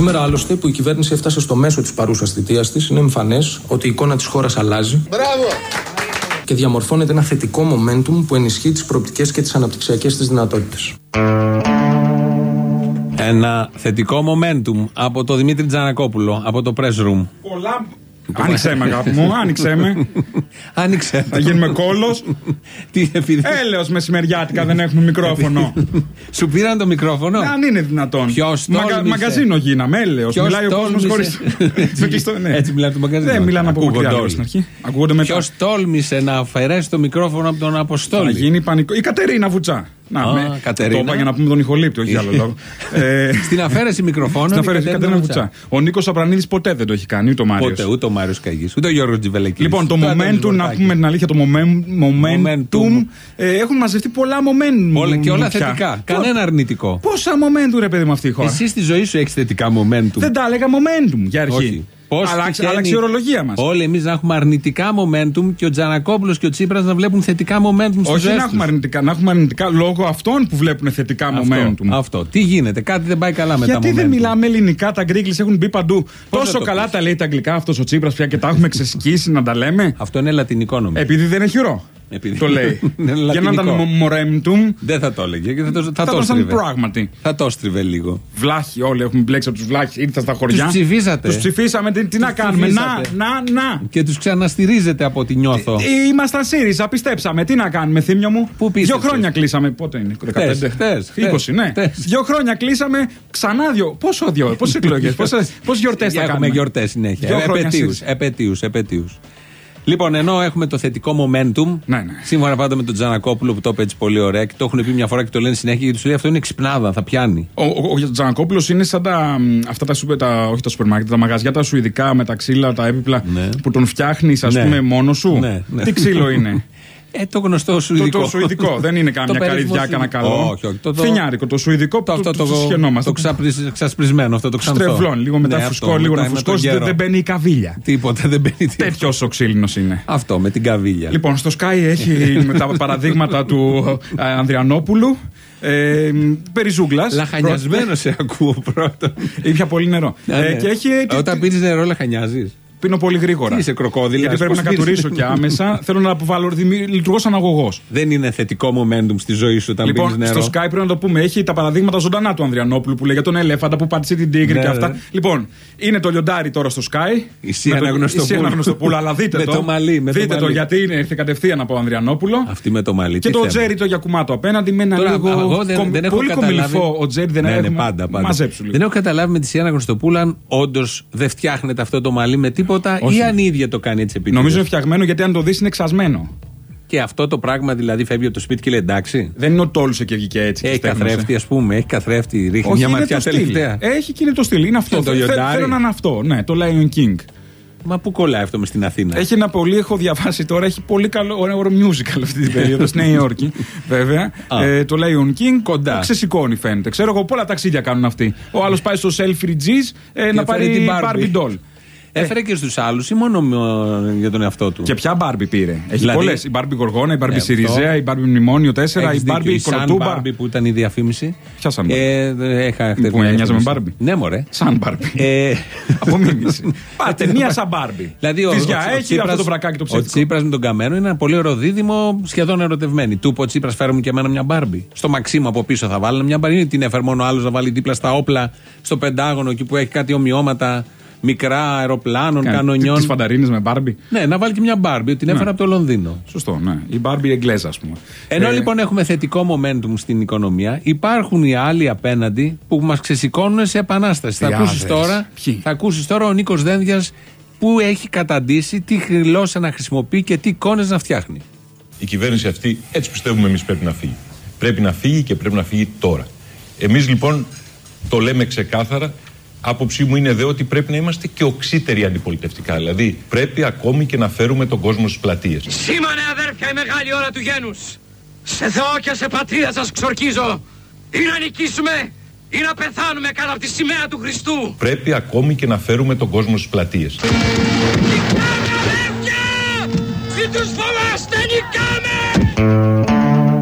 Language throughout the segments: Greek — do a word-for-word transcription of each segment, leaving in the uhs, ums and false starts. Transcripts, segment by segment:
Σήμερα, άλλωστε, που η κυβέρνηση έφτασε στο μέσο της παρούσας θητείας της, είναι εμφανές ότι η εικόνα της χώρας αλλάζει. Μπράβο! Και διαμορφώνεται ένα θετικό momentum που ενισχύει τις προοπτικές και τις αναπτυξιακές της δυνατότητες. Ένα θετικό momentum από το Δημήτρη Τζανακόπουλο, από το Press Room. Πολλά. Άνοιξέ με, αγάπη μου, άνοιξέ με. Άνοιξέ. Θα γίνουμε κόλος. Τι επειδή. Έλεος μεσημεριάτικα, δεν έχουμε μικρόφωνο. Σου πήραν το μικρόφωνο. Αν είναι δυνατόν. Ποιος Μαγα, μαγκαζίνο γίναμε, έλεος. Μιλάει ο κόσμος χωρίς. Έτσι μιλάει το μαγκαζίνο. Δεν μιλάνε από μακριά στην αρχή. Ποιος τόλμησε να αφαιρέσει το μικρόφωνο από τον Αποστόλη. Θα γίνει πανικό. Η Κατερίνα Βουτσά. Να, Α, με, Κατερίνα. το είπα για να πούμε τον ηχολήπτη, όχι άλλο λόγο. ε, Στην αφαίρεση μικροφώνου. Στην αφαίρεση Κατερίνα Βουτσά. Ο Νίκος Απρανίδης ποτέ δεν το έχει κάνει, ούτε ο Μάριος. Ποτέ, ούτε ο Μάριος Καγής, ούτε ο Γιώργος Τζιβελεκής. Λοιπόν, το momentum, να πούμε την αλήθεια, το momentum. Ε, έχουν μαζευτεί πολλά momentum. Όλα, και όλα θετικά. Κανένα αρνητικό. Πόσα momentum, ρε παιδί μου, αυτή η χώρα. Εσύ στη ζωή σου έχεις θετικά momentum. Δεν τα έλεγα momentum για αρχή. Όχι. Άλλαξε η ορολογία μας. Όλοι εμείς να έχουμε αρνητικά momentum και ο Τζανακόπουλος και ο Τσίπρας να βλέπουν θετικά momentum στη ζωή. Όχι να έχουμε αρνητικά, να έχουμε αρνητικά λόγω αυτών που βλέπουν θετικά αυτό, momentum. Αυτό. Τι γίνεται, κάτι δεν πάει καλά με Γιατί τα momentum. Γιατί δεν μιλάμε ελληνικά, τα γκρίγκλις έχουν μπει παντού. Πώς τόσο καλά πεις. Τα λέει τα αγγλικά αυτός ο Τσίπρας πια και τα έχουμε ξεσκίσει να τα λέμε. Αυτό είναι λατινικό νομίζω. Επειδή δεν έχει ρο. Επειδή... Το λέει. Για να ήταν momentum. Δεν θα το έλεγε και θα το, θα θα το στρίβε. Πράγματι. Θα το στρίβε λίγο. Βλάχοι, όλοι έχουμε μπλέξει από τους βλάχους. Ήρθα στα χωριά. Τους ψηφίσατε. Τους ψηφίσαμε. Τι, τι να κάνουμε. Να, να, να. Και τους ξαναστηρίζετε από ό,τι νιώθω. Ε, ήμασταν ΣΥΡΙΖΑ, πιστέψαμε. Τι να κάνουμε, Θήμιο μου. Πού πίστεψες? Δύο χρόνια κλείσαμε. Πότε είναι, δεκαπέντε. Χτες, είκοσι, ναι. Χτες. Δύο χρόνια κλείσαμε. Ξανά δύο. Πόσο δύο, πόσες εκλογές, πόσες γιορτές θα κάνουμε. Έχουμε γιορτές συνέχεια. Επετείους, επετείους. Λοιπόν, ενώ έχουμε το θετικό momentum, ναι, ναι. σύμφωνα πάντα με τον Τζανακόπουλο που το είπε έτσι πολύ ωραία και το έχουν πει μια φορά και το λένε συνέχεια γιατί του λέει αυτό είναι ξυπνάδα, θα πιάνει. Ο, ο, ο Τζανακόπουλος είναι σαν τα, αυτά τα, τα, όχι τα σούπερ μάρκετ, τα μαγαζιά τα σουηδικά με τα ξύλα, τα έπιπλα ναι. που τον φτιάχνεις, ας ναι. πούμε, μόνο σου. Ναι, ναι. Τι ξύλο είναι. Ε, το γνωστό σουηδικό. Το, το σουηδικό. Δεν είναι κάμια καρυδιά, κανένα καλό. Όχι, όχι. Το, το, φθινιάρικο. Το σουηδικό το, που το, το, το, σχαινόμαστε. Το ξασπρισμένο αυτό το ξανθό. Στρεβλών. Λίγο μετά ναι, φουσκώ, λίγο να φουσκώσει. Δεν, δεν μπαίνει η καβίλια. Τίποτα, δεν μπαίνει τίποτα. Τέτοιος ο ξύλινος είναι. Αυτό με την καβίλια. Λοιπόν, στο Sky έχει τα παραδείγματα του Ανδριανόπουλου. Ε, περί ζούγκλας. Λαχανιασμένο σε ακούω πρώτον. Ήπια πολύ νερό. Όταν πίνεις νερό, λαχανιάζεις. Πίνω πολύ γρήγορα. Τι είσαι κροκόδιλας. Γιατί πρέπει να κατουρίσω και άμεσα. Θέλω να αποβάλω. Λειτουργώ σαν αγωγός. Δεν είναι θετικό momentum στη ζωή σου όταν λοιπόν, πίνεις νερό. Στο Sky πρέπει να το πούμε. Έχει τα παραδείγματα ζωντανά του Ανδριανόπουλου που λέει για τον ελέφαντα που πάτησε την τίγρη ναι, και αυτά. Ναι. Λοιπόν, είναι το λιοντάρι τώρα στο Sky. Η Σίανα Γνωστοπούλου. Αλλά δείτε με το. το μαλλί, με δείτε το, το γιατί είναι, ήρθε κατευθείαν από Ανδριανόπουλο. Αυτή με το μαλλί. Και το Τζέρι το Γιακουμάτο απέναντι με ένα λίγο. Πολύ κομιλφό ο Τζέρι δεν έχει. Δεν έχω καταλάβει με τη Σίανα Γνωστοπούλου αν όντω δεν φτιάχνεται αυτό το μαλλί με τίποτα ή αν η ίδια το κάνει έτσι επίτηδες. Νομίζω είναι φτιαγμένο γιατί αν το δεις είναι εξασμένο. Και αυτό το πράγμα δηλαδή φεύγει από το σπίτι και λέει εντάξει. Δεν είναι ο τόλουσε και βγήκε έτσι. Έχει καθρέφτη, ας πούμε, έχει καθρέφτη, ρίχνει όχι, μια ματιά τελευταία. Έχει και είναι το στυλ. Είναι αυτό. Το Θε, θέλω να είναι αυτό. Ναι, το Lion King. Μα πού κολλάει αυτό με στην Αθήνα. Έχει ένα πολύ, έχω διαβάσει τώρα, έχει πολύ καλό ωραίο musical αυτή την περίοδο στη Νέα Υόρκη. Βέβαια. ε, το LionKing κοντά. Ξεσηκώνει φαίνεται. Ξέρω εγώ πολλά ταξίδια κάνουν αυτοί. Ο άλλος πάει στο Selfridges ε, να πάρει την Barbie doll. Έφερε και στους άλλους ή μόνο για τον εαυτό του. Και ποια Μπάρμπι πήρε. Έχει δηλαδή, πολλές. Η Μπάρμπι Γοργόνα, η Μπάρμπι ε, Σιριζέα, η Μπάρμπι Μνημόνιο τέσσερα, η Μπάρμπι Κολοτούμπα. Η Μπάρμπι που ήταν η διαφήμιση. Ποια σαν Μπάρμπι. Ε, είχα χτες. Που μοιάζει με Μπάρμπι. Ναι, μωρέ. Σαν Μπάρμπι. Ε, Απομίμηση. Πάτε μία σαν Μπάρμπι. Δηλαδή ο Τσίπρας με τον Καμένο είναι ένα πολύ ωραίο δίδυμο, σχεδόν ερωτευμένοι. Του είπε ο Τσίπρας φέρε μου και εμένα μια Μπάρμπι. Στο Μαξίμου από πίσω θα βάλουν μια Μπάρμπι. Την έφερε μόνο άλλο να βάλει δίπλα στα όπλα στο Πεντάγωνο εκεί που έχει κάτι ομοιώματα. Μικρά αεροπλάνων, Κάνε, κανονιών. Τις φανταρίνες με Μπάρμπι. Ναι, να βάλει και μια Μπάρμπι, την έφερα ναι. από το Λονδίνο. Σωστό, ναι. Η Μπάρμπι εγγλέζα, ας πούμε. Ενώ ε... λοιπόν έχουμε θετικό momentum στην οικονομία, υπάρχουν οι άλλοι απέναντι που μας ξεσηκώνουν σε επανάσταση. Θα ακούσεις, τώρα, θα ακούσεις τώρα ο Νίκος Δένδιας που έχει καταντήσει τι γλώσσα να χρησιμοποιεί και τι εικόνες να φτιάχνει. Η κυβέρνηση αυτή, έτσι πιστεύουμε εμείς, πρέπει να φύγει. Πρέπει να φύγει και πρέπει να φύγει τώρα. Εμείς λοιπόν το λέμε ξεκάθαρα. Άποψή μου είναι δε ότι πρέπει να είμαστε και οξύτεροι αντιπολιτευτικά. Δηλαδή πρέπει ακόμη και να φέρουμε τον κόσμο στις πλατείες. Σήμανε αδέρφια η μεγάλη ώρα του γένους. Σε Θεό και σε πατρίδα σας ξορκίζω. Ή να νικήσουμε ή να πεθάνουμε κάτω από τη σημαία του Χριστού. Πρέπει ακόμη και να φέρουμε τον κόσμο στις πλατείες. Νικάμε αδέρφια! Μην τους φοβάστε, νικάμε!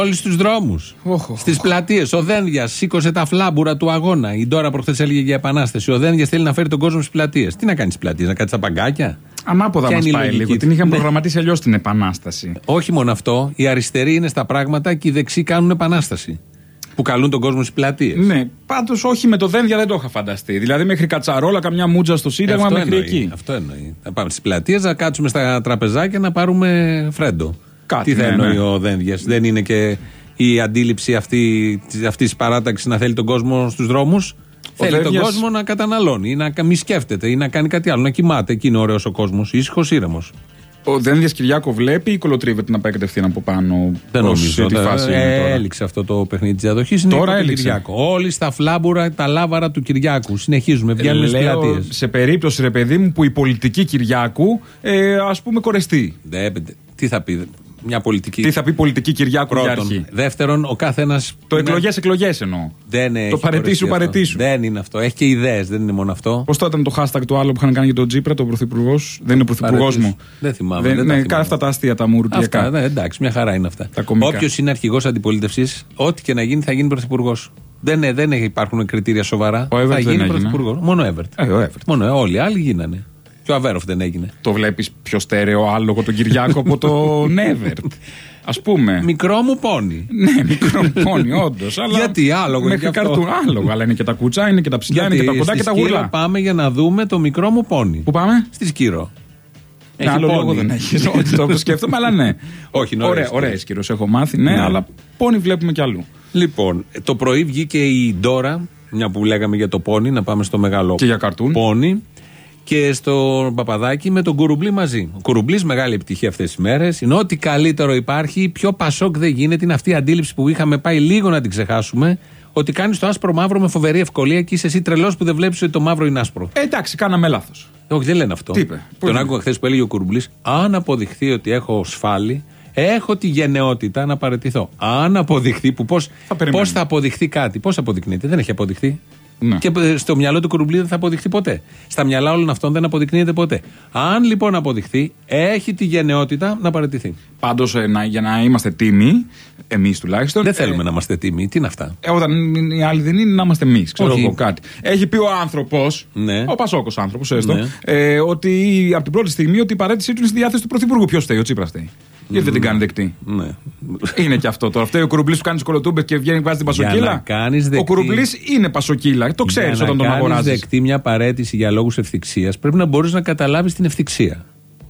Όλοι στους δρόμους. Στις πλατείες. Ο Δένδιας σήκωσε τα φλάμπουρα του αγώνα. Η Ντόρα προχθές έλεγε για επανάσταση. Ο Δένδιας θέλει να φέρει τον κόσμο στις πλατείες. Τι να κάνει στις πλατείες, να κάτσει στα παγκάκια. Ανάποδα μας πάει λίγο. Την είχαμε ναι. προγραμματίσει αλλιώς την επανάσταση. Όχι μόνο αυτό. Οι αριστεροί είναι στα πράγματα και οι δεξιοί κάνουν επανάσταση. Που καλούν τον κόσμο στις πλατείες. Ναι, πάντως όχι με το Δένδια δεν το είχα φανταστεί. Δηλαδή μέχρι Κατσαρόλα, καμιά μούτζα στο Σύνταγμα μέχρι εννοεί, εκεί. Αυτό εννοεί. Να πάμε στις πλατείες, να κάτσουμε στα τραπεζάκια να πάρουμε φρέντο. Κάτι, τι θα ναι, εννοεί ναι. ο Δένδιας. Δεν είναι και η αντίληψη αυτή της παράταξης να θέλει τον κόσμο στους δρόμους. Ο θέλει Δένδιας... τον κόσμο να καταναλώνει ή να μη σκέφτεται ή να κάνει κάτι άλλο. Να κοιμάται. Εκεί είναι ωραίος ο κόσμος. Ήσυχος, ήρεμος. Ο Δένδιας Κυριάκο βλέπει ή κολοτρίβεται να πάει κατευθείαν από πάνω. Δεν νομίζω. Τη φάση ε, έληξε αυτό το παιχνίδι της διαδοχής. Τώρα έληξε. Κυριάκο. Όλοι στα φλάμπουρα, τα λάβαρα του Κυριάκου. Συνεχίζουμε. Βγαίνουμε στις πλατείες. Σε περίπτωση, ρε παιδί μου, που η πολιτική Κυριάκου ε, ας πούμε κορεστεί. Δε, τι θα πει. Μια πολιτική. Τι θα πει πολιτική Κυριάκου για αρχή. Δεύτερον, ο καθένας. Το είναι... εκλογές, εκλογές εννοώ. Δεν το παρετήσου, παρετήσου. Δεν είναι αυτό. Έχει και ιδέες, δεν είναι μόνο αυτό. Πώς το ήταν το hashtag το άλλο που είχαν κάνει για τον Τζίπρα, τον πρωθυπουργό. Δεν είναι ο πρωθυπουργός μου. Δεν θυμάμαι. Δεν, δεν ναι, θυμάμαι. Αυτά τα αστεία τα μουρτιακά. Αυτά, ναι, εντάξει, μια χαρά είναι αυτά. Όποιος είναι αρχηγός αντιπολίτευσης, ό,τι και να γίνει θα γίνει πρωθυπουργός. Δεν, δεν υπάρχουν κριτήρια σοβαρά. Ο θα γίνει πρωθυπουργός. Μόνο Εύερτ. Ε, ο Εύερτ. Μόνο όλοι οι άλλοι γίνανε. Και ο Αβέροφ δεν έγινε. Το βλέπεις πιο στέρεο άλογο τον Κυριάκο από τον Εύερτ. Ας πούμε. Μικρό μου πόνι. Ναι, μικρό μου πόνι, όντως. Γιατί άλογο μέχρι καρτούν άλογο. Αλλά είναι και τα κουτσά, είναι και τα ψηλιά, είναι και τα κοντά και τα γουρλά. Πάμε για να δούμε το μικρό μου πόνι. Πού πάμε? Στη Σκύρο. Έχει άλλο πόνι. Λόγο δεν έχει. Ότι το σκέφτομαι, αλλά ναι. Όχι, είναι ωραία. Ωραία, Σκύρο, έχω μάθει, ναι, αλλά πόνι βλέπουμε κι αλλού. Λοιπόν, το πρωί βγήκε η Ντόρα, μια που λέγαμε για το πόνι, να πάμε στο μεγάλο και για καρτούν. Πόνι. Και στο Παπαδάκι με τον Κουρουμπλή μαζί. Ο Κουρουμπλής, μεγάλη επιτυχία αυτές τις μέρες. Είναι ό,τι καλύτερο υπάρχει. Πιο πασόκ δεν γίνεται. Είναι αυτή η αντίληψη που είχαμε πάει λίγο να την ξεχάσουμε. Ότι κάνεις το άσπρο μαύρο με φοβερή ευκολία και είσαι εσύ τρελός που δεν βλέπεις ότι το μαύρο είναι άσπρο. Ε, εντάξει, κάναμε λάθος. Όχι, δεν λένε αυτό. Τι είπε? Τον άκουγα χθες που έλεγε ο Κουρουμπλής. Αν αποδειχθεί ότι έχω σφάλει, έχω τη γενναιότητα να παραιτηθώ. Αν αποδειχθεί, που πώς θα, πώς θα αποδειχθεί κάτι, πώς αποδεικνύεται, δεν έχει αποδειχθεί. Ναι. Και στο μυαλό του Κουρουμπλή δεν θα αποδειχθεί ποτέ. Στα μυαλά όλων αυτών δεν αποδεικνύεται ποτέ. Αν λοιπόν αποδειχθεί, έχει τη γενναιότητα να παραιτηθεί. Πάντως, ε, για να είμαστε τίμοι, εμείς τουλάχιστον. Δεν θέλουμε ε, να είμαστε τίμοι. Τι είναι αυτά? Ε, όταν οι άλλοι δεν είναι, να είμαστε εμείς. Ξέρω εγώ κάτι. Έχει πει ο άνθρωπος, ναι. ο Πασόκος άνθρωπος, έστω, ναι. ε, ότι από την πρώτη στιγμή ότι η παραίτησή του είναι στη διάθεση του Πρωθυπουργού. Ποιος φταίει? Ο Τσίπρας φταίει. Γιατί δεν την κάνει δεκτή? Ναι. Είναι και αυτό τώρα. Φταίει ο Κουρουμπλής που κάνει τις κολοτούμπες και βγαίνει βάζει την πασοκύλα. Ο Κουρουμπλής είναι πασοκύλα. Το ξέρεις όταν τον αγοράζεις. Για να κάνεις δεκτή μια παραίτηση για λόγους ευθυξίας, πρέπει να μπορείς να καταλάβεις την ευθυξία.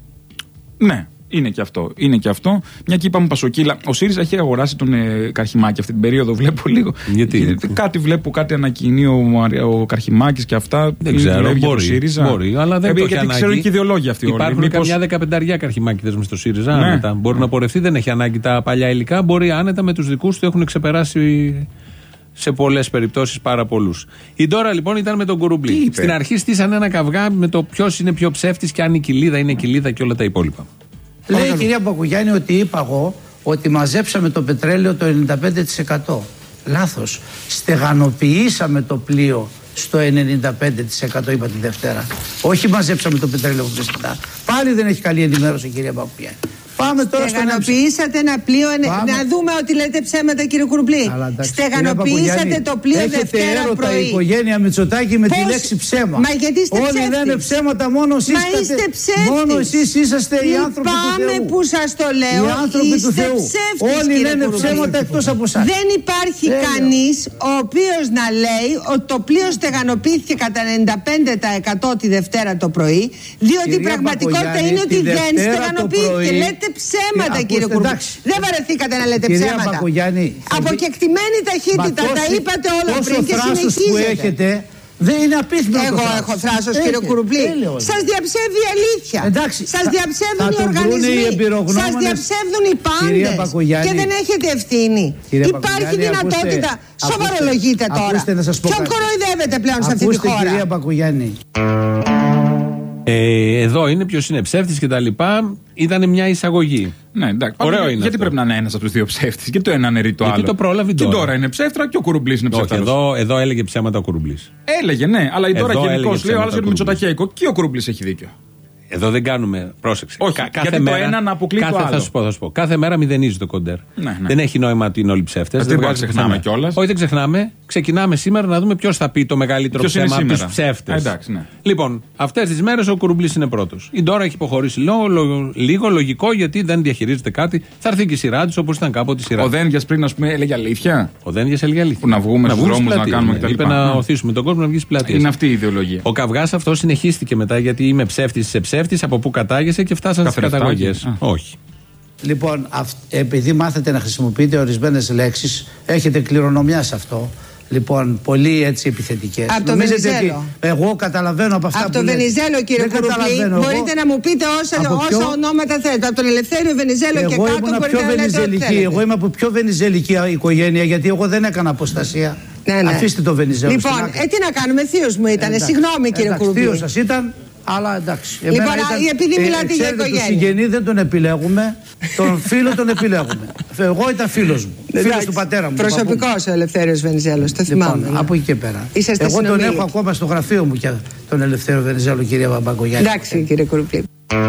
Ναι. Είναι και αυτό. Είναι και αυτό. Μια και είπαμε πασοκύλα. Ο ΣΥΡΙΖΑ έχει αγοράσει τον ε, Καρχιμάκη αυτή την περίοδο. Βλέπω λίγο. Γιατί? Γιατί κάτι βλέπω, κάτι ανακοινεί ο, ο Καρχιμάκης και αυτά. Δεν ξέρω. Μπορεί, ΣΥΡΙΖΑ. μπορεί, αλλά δεν ε, το γιατί έχει ξέρω και ιδεολόγια αυτοί όλοι. Υπάρχουν Μήπως... καμιά δεκαπενταριά Καρχιμάκηδες μες στο ΣΥΡΙΖΑ. Ναι. Άνετα. Μπορεί να πορευτεί, δεν έχει ανάγκη τα παλιά υλικά. Μπορεί άνετα με τους δικούς του έχουν ξεπεράσει. Σε πολλές περιπτώσεις πάρα πολλούς. Η Ντόρα λοιπόν ήταν με τον Κουρουμπλή. Στην αρχή στήσαν ένα καυγά με το ποιος είναι πιο ψεύτης και αν η κοιλίδα είναι κοιλίδα και όλα τα υπόλοιπα. Λέει η κυρία Μπακογιάννη ότι είπα εγώ ότι μαζέψαμε το πετρέλαιο το ενενήντα πέντε τοις εκατό. Λάθος. Στεγανοποιήσαμε το πλοίο στο ενενήντα πέντε τοις εκατό, είπα τη Δευτέρα. Όχι μαζέψαμε το πετρέλαιο που βρίσκεται. Πάλι δεν έχει καλή ενημέρωση η κυρία Μπακογιάννη. Πάμε τώρα στο Στεγανοποιήσατε ένα πλοίο. Πάμε. Να δούμε ότι λέτε ψέματα, κύριε Κουρουμπλή. Στεγανοποιήσατε το πλοίο Δευτέρα πρωί. Η οικογένεια Μητσοτάκη με Πώς? τη λέξη ψέμα. Μα γιατί είστε Όλοι ψεύτης? λένε ψέματα, μόνο εσείς. Μα είστε ψεύτης. Μόνο εσείς είσαστε οι άνθρωποι του Θεού. Πάμε που σας το λέω. Οι άνθρωποι είστε του Θεού. Ψεύτης, Όλοι λένε ψέματα εκτός από εσάς. Δεν υπάρχει κανείς ο οποίος να λέει ότι το πλοίο στεγανοποιήθηκε κατά ενενήντα πέντε τοις εκατό τη Δευτέρα το πρωί, διότι η πραγματικότητα είναι ότι δεν στεγανοποιήθηκε. Λέτε ψέματα, κύριε Κουρουμπλή. Δεν βαρεθήκατε να λέτε κυρία ψέματα. Μπακογιάννη, αποκεκτημένη ταχύτητα, τα είπατε όλα πριν και συνεχίζετε. Δεν είναι απίθυνο. Εγώ έχω θράσος, κύριε Κουρουμπλή. Σας διαψεύδει η αλήθεια. Εντάξει, σας διαψεύδουν οι οργανισμοί. Σας διαψεύδουν οι πάντες. Και δεν έχετε ευθύνη. Υπάρχει δυνατότητα. Σοβαρολογείτε τώρα. Ποιον κοροϊδεύετε πλέον σε αυτή τη χώρα? Κυρία Μπακογιάννη. Ε, εδώ είναι ποιος είναι ψεύτης και τα λοιπά. Ήταν μια εισαγωγή. Ναι, εντάξει. Ωραίο είναι. Γιατί αυτό. Πρέπει να είναι ένας από τους δύο ψεύτης. Και το ένα αναιρεί το γιατί άλλο. Το πρόλαβε και τώρα είναι ψεύτρα και ο Κουρουμπλής είναι ψεύτρα. Εδώ, εδώ έλεγε ψέματα ο Κουρουμπλής. Έλεγε, ναι, αλλά η τώρα γενικώς λέει ο άλλος για το Μητσοτακέικο. Και ο Κουρουμπλής έχει δίκιο. Εδώ δεν κάνουμε. Πρόσεξε. Όχι, Κα, γιατί μέρα, το ένα να αποκλεί κάθε, το άλλο. Θα σου πω, θα σου πω. Κάθε μέρα μηδενίζει το κοντέρ. Ναι, ναι. Δεν έχει νόημα ότι είναι όλοι ψεύτες. Δεν δεν ξεχνάμε κιόλας. Όχι, δεν ξεχνάμε. Ξεκινάμε σήμερα να δούμε ποιος θα πει το μεγαλύτερο ποιος ψέμα από τους ψεύτες. Εντάξει, ναι. Λοιπόν, αυτές τις μέρες ο Κουρουμπλής είναι πρώτος. Η Ντόρα έχει υποχωρήσει λίγο, λο, λίγο, λογικό γιατί δεν διαχειρίζεται κάτι. Θα έρθει και η σειρά της όπως ήταν κάποτε η σειρά. Ο Δένδιας πριν, ας πούμε, έλεγε αλήθεια. Ο Δένδιας έλεγε αλήθεια. Που να βγούμε στους δρόμους να κάνουμε κτλ. Είπε να οθήσουμε τον κόσμο να βγει στις πλατείες. Είναι αυτή η ιδεολογία. Ο καυγάς αυτό συνεχίστηκε μετά γιατί είμαι ψεύτης σε ψεύτης, από πού κατάγεσαι και φτάσαν στις καταγωγές. Όχι. Λοιπόν, αυ, επειδή μάθετε να χρησιμοποιείτε ορισμένες λέξεις, έχετε κληρονομιά σε αυτό. Λοιπόν, πολύ έτσι επιθετικές. Από το Βενιζέλο. Εγώ καταλαβαίνω από αυτά από που το Βενιζέλο, κύριε Κουρουμπλή, μπορείτε να μου πείτε όσα, όσα ποιο... ονόματα θέλετε. Από τον Ελευθέριο Βενιζέλο εγώ και κάτω μπορείτε να λέτε ό,τι θέλετε. Εγώ είμαι από πιο βενιζελική οικογένεια, γιατί εγώ δεν έκανα αποστασία. Ναι, ναι. Αφήστε το Βενιζέλο. Λοιπόν, ε, τι να κάνουμε, θείος μου ήταν. Συγγνώμη, κύριε Κουρουμπλή. Θείος σας ήταν. Αλλά εντάξει. Λοιπόν, ήταν, επειδή μιλάτε ε, για οικογένεια. Τον συγγενή δεν τον επιλέγουμε, τον φίλο τον επιλέγουμε. Εγώ ήταν φίλος μου. Φίλος του πατέρα μου. Προσωπικός ο Ελευθέριος Βενιζέλος, το θυμάμαι. Λοιπόν, ναι. Από εκεί και πέρα. Είσαστε Εγώ συνομίλη. τον έχω ακόμα στο γραφείο μου και τον Ελευθέριο Βενιζέλο, κυρία Μπαμπακογιάννη. Εντάξει, κύριε Κουρουμπλή.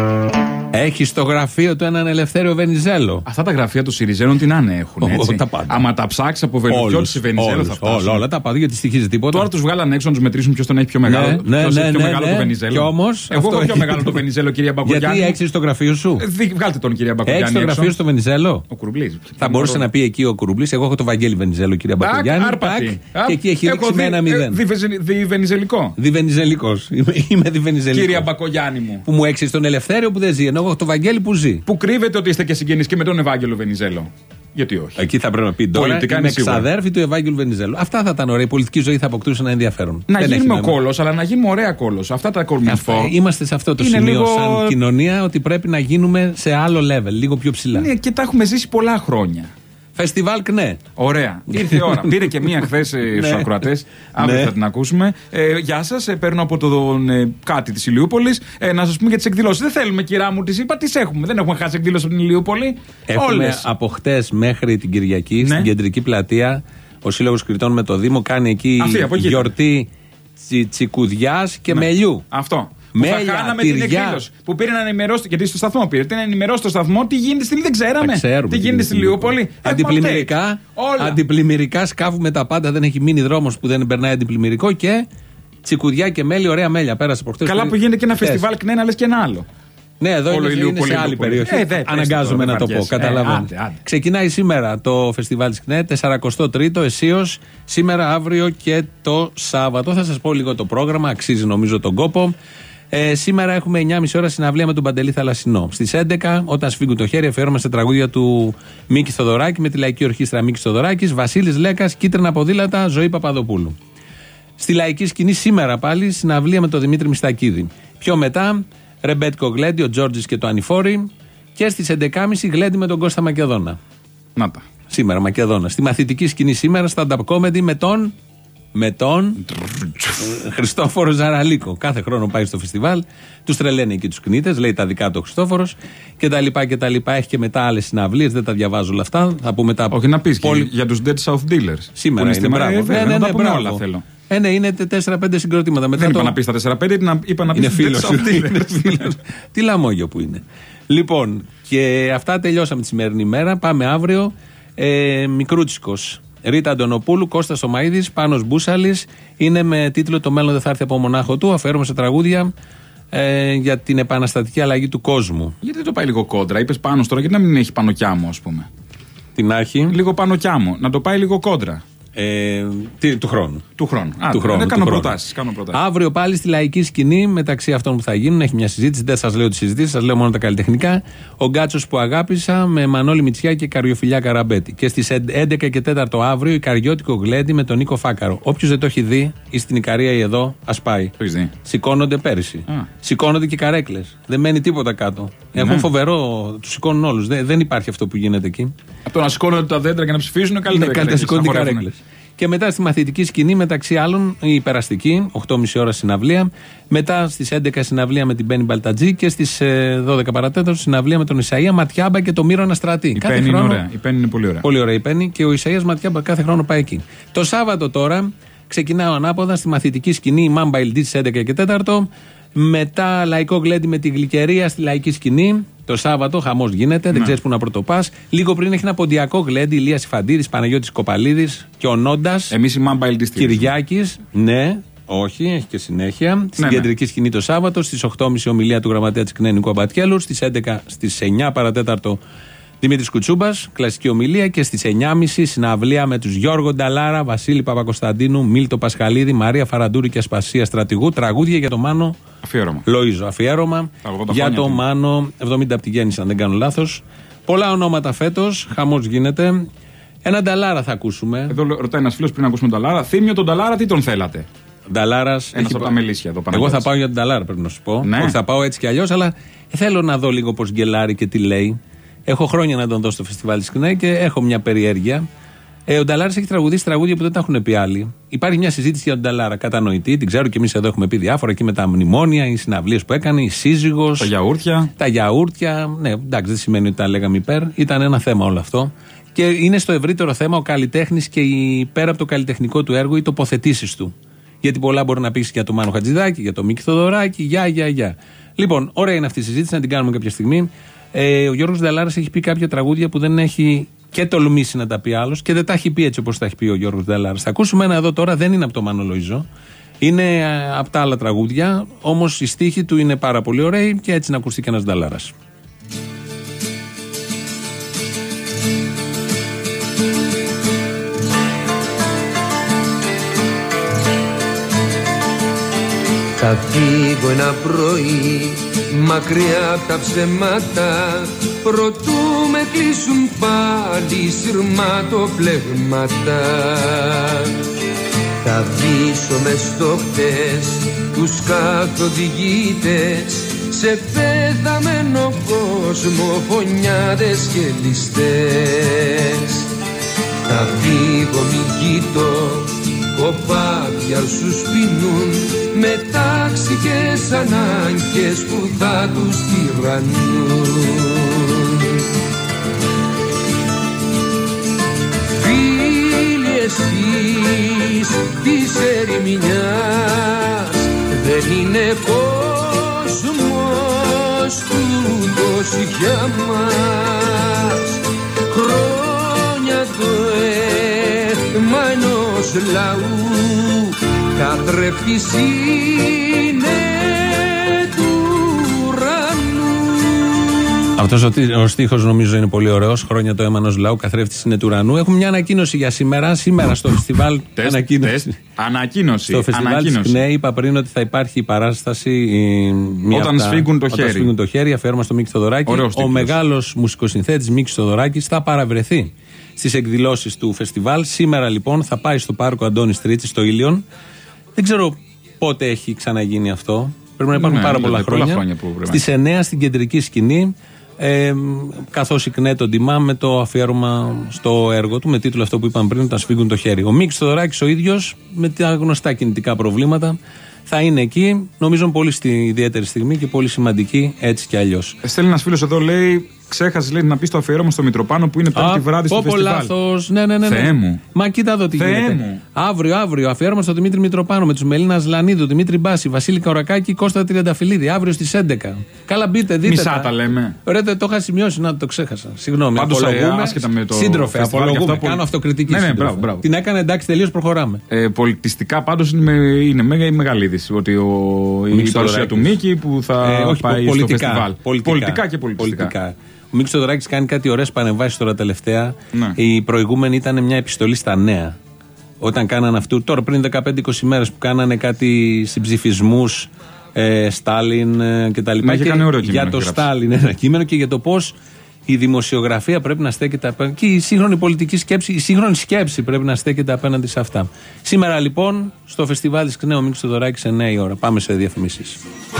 Έχει στο γραφείο του έναν Ελευθέριο Βενιζέλο. Αυτά τα γραφεία των Σιριζένων τι να είναι έχουν. Έτσι. Τα πάντα. Άμα τα ψάξει από Βελουχιώτη Βενιζέλο θα φτάσουν. Όλα, όλα τα πάντα γιατί στοιχίζει τίποτα. Τώρα του βγάλανε έξω να του μετρήσουν ποιο τον έχει πιο μεγάλο. Ναι, ναι, ποιος ναι, έχει πιο ναι, μεγάλο ναι, το Βενιζέλο. Και όμως, εγώ έχω πιο μεγάλο το Βενιζέλο, κυρία Μπακογιάννη. Γιατί έχει στο γραφείο σου. Βγάλτε τον, κυρία Μπακογιάννη. Έχει στο γραφείο στο Βενιζέλο. Ο Κουρουμπλής. Θα μπορούσε να πει εκεί ο Κουρουμπλής. Εγώ έχω το Βαγγέλη Βενιζέλο, κυρία Μπακογιάννη. Και εκεί έχει ρίξει με ένα μηδέν. Διβενιζελικό. Διβενιζελικό. Είμαι διβενιζελικό. Κυρία Μπακογιάννη μου. Που μου έξι τον Ελευθέριο που δεν ζει. Ενώ εγώ έχω το Βαγγέλη που ζει. Που κρύβεται ότι είστε και συγγενείς και με τον Ευάγγελο Βενιζέλο. Γιατί όχι. Εκεί θα πρέπει να πει τώρα. Είμαι ξαδέρφη του Ευάγγελου Βενιζέλου. Αυτά θα ήταν ωραία. Η πολιτική ζωή θα αποκτούσε ένα ενδιαφέρον. Να δεν γίνουμε ο κόλος, αλλά να γίνουμε ωραία κόλος. Αυτά τα κορμιφό. Είμαστε σε αυτό το είναι σημείο λίγο... σαν κοινωνία ότι πρέπει να γίνουμε σε άλλο level, λίγο πιο ψηλά. Ναι, και τα έχουμε ζήσει πολλά χρόνια. Φεστιβάλ ΚΝΕ. Ωραία. Ήρθε η ώρα. Πήρε και μία χθες στους ακροατές. Αύριο θα την ακούσουμε. Ε, γεια σας. Ε, παίρνω από τον ε, κάτι της Ηλιούπολης. Ε, να σας πούμε για τις εκδηλώσεις. Δεν θέλουμε, κυρά μου, τις είπα. Τις έχουμε. Δεν έχουμε χάσει εκδήλωση από την Ηλιούπολη. Έχουμε όλες. Από χτες μέχρι την Κυριακή ναι. στην κεντρική πλατεία. Ο Σύλλογος Κριτών με το Δήμο κάνει εκεί Αυτή, γιορτή τσι, τσικουδιάς και ναι. μελιού. Αυτό. Μέλια, που θα χάναμε την εκδήλωση. Που πήρε να ενημερώσει. Γιατί στο σταθμό πήρε. Τι να ενημερώσει στο σταθμό, τι γίνεται στην. Δεν ξέραμε. Ξέρουμε, τι γίνεται στη Λιούπολη. Αντιπλημμυρικά. Αντιπλημμυρικά σκάβουμε τα πάντα. Δεν έχει μείνει δρόμος που δεν περνάει αντιπλημμυρικό και τσικουδιά και μέλι, ωραία μέλια. Πέρασε προχτές. Καλά που γίνεται και ένα φεστιβάλ ΚΝΕ, να λες και ένα άλλο. Ναι, εδώ είναι, είναι σε άλλη περιοχή. Ε, δε, Αναγκάζομαι να το πω. Καταλαβαίνω. Ε, Ξεκινάει σήμερα το φεστιβάλ της ΚΝΕ, σαρακοστό τρίτο εσείως. Σήμερα, αύριο και το Σάββατο. Θα σας πω λίγο το πρόγραμμα. Αξίζει νομίζω τον κόπο. Ε, σήμερα έχουμε εννιά και μισή ώρα συναυλία με τον Παντελή Θαλασσινό. Στις έντεκα, όταν σφίγγουν το χέρι, αφιέρωμα σε τραγούδια του Μίκη Θοδωράκη με τη Λαϊκή Ορχήστρα Μίκης Θοδωράκης, Βασίλης Λέκας, Κίτρινα Ποδήλατα, Ζωή Παπαδοπούλου. Στη λαϊκή σκηνή σήμερα πάλι συναυλία με τον Δημήτρη Μιστακίδη. Πιο μετά, Ρεμπέτικο Γλέντι, ο Τζόρτζης και το Ανηφόρι. Και στις έντεκα και μισή Γλέντι με τον Κώστα Μακεδόνα. Να τα. Σήμερα Μακεδόνα. Στη μαθητική σκηνή σήμερα, stand-up comedy με τον. Με τον Χριστόφορο Ζαραλίκο. Κάθε χρόνο πάει στο φεστιβάλ, του τρελαίνει εκεί του κνήτες, λέει τα δικά του ο Χριστόφορος κτλ. κτλ. Έχει και μετά άλλες συναυλίες, δεν τα διαβάζω όλα αυτά. Θα πούμε τα. Όχι να πεις Πολ... για τους Dead South Dealers. Σήμερα είναι, είναι μπράβο. Ναι, ναι, ναι, ναι, μπράβο. Όλα θέλω. Ε, ναι, είναι τέσσερα πέντε συγκροτήματα. Μετά δεν το... είπα να πεις τα τέσσερα πέντε, είπα να πεις είναι φίλος σου. Τι λαμόγιο που είναι. Λοιπόν, και αυτά τελειώσαμε τη σημερινή ημέρα. Πάμε αύριο. Ε, Μικρούτσικος. Ρίτα Αντωνοπούλου, Κώστας Ομαΐδης, Πάνος Μπούσαλης. Είναι με τίτλο «Το μέλλον δεν θα έρθει από μονάχο του». Αφιέρωμα σε τραγούδια ε, για την επαναστατική αλλαγή του κόσμου. Γιατί δεν το πάει λίγο κόντρα, είπες Πάνος τώρα, γιατί να μην έχει Πανοκιάμο, ας πούμε. Την άχη. Λίγο Πανοκιάμο, να το πάει λίγο κόντρα. Ε, τι, του χρόνου. Του χρόνου. Α, του χρόνου, δεν του κάνω χρόνου. προτάσεις, κάνω προτάσεις. Αύριο πάλι στη λαϊκή σκηνή, μεταξύ αυτών που θα γίνουν, έχει μια συζήτηση. Δεν σας λέω τη συζήτηση, σας λέω μόνο τα καλλιτεχνικά. Ο Γκάτσος που αγάπησα με Μανώλη Μητσιά και Καριοφιλιά Καραμπέτη. Και στις έντεκα και τέσσερα αύριο η Καριώτικο Γλέντι με τον Νίκο Φάκαρο. Όποιος δεν το έχει δει, ή στην Ικαρία ή εδώ, ας πάει. Το έχεις δει. Σηκώνονται πέρυσι. Α. Σηκώνονται και καρέκλες. Δεν μένει τίποτα κάτω. Ναι. Έχουν φοβερό, τους σηκώνουν όλους. Δεν, δεν υπάρχει αυτό που γίνεται εκεί. Από το να σηκώνονται τα δέντρα και να ψηφίζουν, καλύτερα να σηκώνονται καρέκλες. Και μετά στη μαθητική σκηνή, μεταξύ άλλων, η περαστική, οκτώ και μισή ώρα συναυλία. Μετά στις έντεκα συναυλία με την Μπέννη Μπαλτατζή και στις δώδεκα παρατέταρτο συναυλία με τον Ισαΐα Ματιάμπα και τον Μύρο Αναστρατή. Η Πέννη είναι ωραία. Η Πέννη είναι πολύ ωραία. Πολύ ωραία η Πέννη και ο Ισαΐας Ματιάμπα κάθε χρόνο πάει εκεί. Το Σάββατο τώρα ξεκινάω ανάποδα στη μαθητική σκηνή η Μάμπα Ηλντή στις έντεκα και τέσσερα. Μετά λαϊκό γλέντι με τη γλυκερία στη λαϊκή σκηνή. Το Σάββατο χαμός γίνεται, δεν ξέρεις που να πρωτοπάς. Λίγο πριν έχει ένα ποντιακό γλέντι, Ηλίας Ιφαντήρης, Παναγιώτης Κοπαλίδης και ο Νόντας. Εμείς η Μάμπα Ελτιστήρης. Κυριάκης, ναι, όχι, έχει και συνέχεια. Ναι, στην ναι. κεντρική σκηνή το Σάββατο, στις οκτώ και μισή ομιλία του γραμματέα της ΚΝΕ Νικού Αμπατιέλου, στις έντεκα, στις εννιά παρατέταρτο Δημήτρης Κουτσούμπας, κλασική ομιλία, και στις εννιά και μισή συναυλία με τους Γιώργο Νταλάρα, Βασίλη Παπακοσταντίνου, Μίλτο Πασχαλίδη, Μαρία Φαραντούρη και Ασπασία Στρατηγού. Τραγούδια για το Μάνο Αφιέρωμα. Λοΐζο. Αφιέρωμα για το Μάνο, εβδομήντα από τη γέννηση, αν δεν κάνω λάθος. Πολλά ονόματα φέτος, χαμός γίνεται. Ένα Νταλάρα θα ακούσουμε. Εδώ ρωτάει ένας φίλος πριν ακούσουμε τον Νταλάρα. Θύμιο τον Νταλάρα, τι τον θέλατε? Νταλάρας. Ένας από τα μελίσια εδώ πάνω. Εγώ θα πάω για τον Νταλάρα, πρέπει να σου πω. Ναι. Όχι, θα πάω έτσι κι αλλιώς, αλλά θέλω να δω λίγο πώς γκελάρει και τι λέει. Έχω χρόνια να τον δω στο φεστιβάλ της ΚΝΕ και έχω μια περιέργεια. Ε, ο Νταλάρας έχει τραγουδήσει τραγούδια που δεν τα έχουν πει άλλοι. Υπάρχει μια συζήτηση για τον Νταλάρα, κατανοητή, την ξέρω και εμείς εδώ έχουμε πει διάφορα, εκεί με τα μνημόνια, οι συναυλίες που έκανε, η σύζυγος. Τα γιαούρτια. Τα γιαούρτια. Ναι, εντάξει, δεν σημαίνει ότι τα λέγαμε υπέρ. Ήταν ένα θέμα όλο αυτό. Και είναι στο ευρύτερο θέμα ο καλλιτέχνης και η, πέρα από το καλλιτεχνικό του έργο, οι τοποθετήσεις του. Γιατί πολλά μπορεί να πει για το Μάνο Χατζηδάκη, για το Μίκη Θοδωράκη, για, για, για. Λοιπόν, ωραία είναι αυτή η συζήτηση, να την κάνουμε κάποια στιγμή. Ε, ο Γιώργος Νταλάρας έχει πει κάποια τραγούδια που δεν έχει και τολμήσει να τα πει άλλος και δεν τα έχει πει έτσι όπως τα έχει πει ο Γιώργος Νταλάρας. Θα ακούσουμε ένα εδώ τώρα, δεν είναι από το Μάνο Λοΐζο. Είναι από τα άλλα τραγούδια, όμως η στίχη του είναι πάρα πολύ ωραία και έτσι να ακουστεί και ένας Νταλάρας. Θα φύγω ένα πρωί μακριά απ' τα ψέματα, προτού με κλείσουν πάλι σειρματοπλεγμάτα. Θα βήσω μες στο χτες τους καθοδηγητές, σε πεθαμένο κόσμο φωνιάδες και ληστές. Θα φύγω μη κοιτώ, κοπάδια σου σπινούν, με ταξικές ανάγκες που θα τους τυραννούν. Φίλοι εσείς της ερημινιάς, δεν είναι κόσμος τούτος για μας. Χρόνια το αίμα ενός λαού καθρέφτης είναι του ουρανού. Αυτός ο, ο στίχος νομίζω είναι πολύ ωραίος. Χρόνια το αίμα ενός λαού, καθρέφτης είναι του ουρανού. Έχουμε μια ανακοίνωση για σήμερα. Σήμερα στο φεστιβάλ. Τεστ, ανακοίνωση. Τεστ, ανακοίνωση. Στο φεστιβάλ της ΚΝΕ είπα πριν ότι θα υπάρχει η παράσταση. Η, μια όταν τα, σφίγγουν το όταν χέρι. Σφίγγουν το χέρι, αφιέρωμα στο Μίκη Θοδωράκη. Ο μεγάλος μουσικοσυνθέτης Μίκης Θοδωράκης θα παραβρεθεί στις εκδηλώσεις του φεστιβάλ. Σήμερα λοιπόν θα πάει στο πάρκο Αντώνης Τρίτσης στο Ήλιον. Δεν ξέρω πότε έχει ξαναγίνει αυτό. Πρέπει να υπάρχουν ναι, πάρα πολλά χρόνια. χρόνια Στις εννιά στην κεντρική σκηνή, ε, καθώς η ΚΝΕ τον τιμά με το αφιέρωμα στο έργο του, με τίτλο αυτό που είπαμε πριν, όταν σφίγγουν το χέρι. Ο Μίκης Θοδωράκης ο ίδιος, με τα γνωστά κινητικά προβλήματα, θα είναι εκεί. Νομίζω πολύ στη ιδιαίτερη στιγμή και πολύ σημαντική έτσι κι αλλιώς. Στέλνει ένας φίλος εδώ, λέει. Ξέχασε λέει, να πει το αφιέρωμα στο Μητροπάνο που είναι πέμπτη βράδυ στο φεστιβάλ. Λάθος. Ναι, ναι, ναι, ναι. Θεέ μου. Μα κοίτα εδώ τι Θεέ γίνεται. Μου. Αύριο, αύριο, αφιέρωμα στο Δημήτρη Μητροπάνο με τους Μελίνα Λανίδου, Δημήτρη Μπάση, Βασίλη Καρακάκη, Κώστα Τριανταφυλλίδη. Αύριο στις έντεκα. Καλά, μπείτε, δείτε. Μισά τα λέμε. Ωραία, το είχα σημειώσει, να το ξέχασα. Συγγνώμη. Πάντως, απολογούμε. με το σύντροφε, απολογούμε. Αυτό, κάνω αυτοκριτική. Ναι, ναι, μπράβο, μπράβο. Την έκανε εντάξει, τελείως προχωράμε. Ε, πολιτιστικά πάντως είναι, είναι μέγα, μεγάλη είδηση ότι ο, η παρουσία του Μίκη που θα ε, όχι, πάει πολιτικά, στο φεστιβάλ. Πολιτικά, πολιτικά και πολιτιστικά. πολιτικά. Ο Μίκης Θοδωράκης κάνει κάτι ωραίες πανεμβάσεις τώρα τελευταία. Ναι. Η προηγούμενη ήταν μια επιστολή στα νέα. Όταν κάνανε αυτού, τώρα πριν δεκαπέντε είκοσι μέρες που κάνανε κάτι συμψηφισμούς, ε, Στάλιν ε, κτλ. Ναι, και για το Στάλιν ένα κείμενο και για το πώς η δημοσιογραφία πρέπει να στέκεται απέναντι. Και η σύγχρονη πολιτική σκέψη, η σύγχρονη σκέψη πρέπει να στέκεται απέναντι σε αυτά. Σήμερα λοιπόν στο φεστιβάλ της ΚΝΕ ο Μίκης Θοδωράκης εννιά η ώρα. Πάμε σε διαφημίσεις.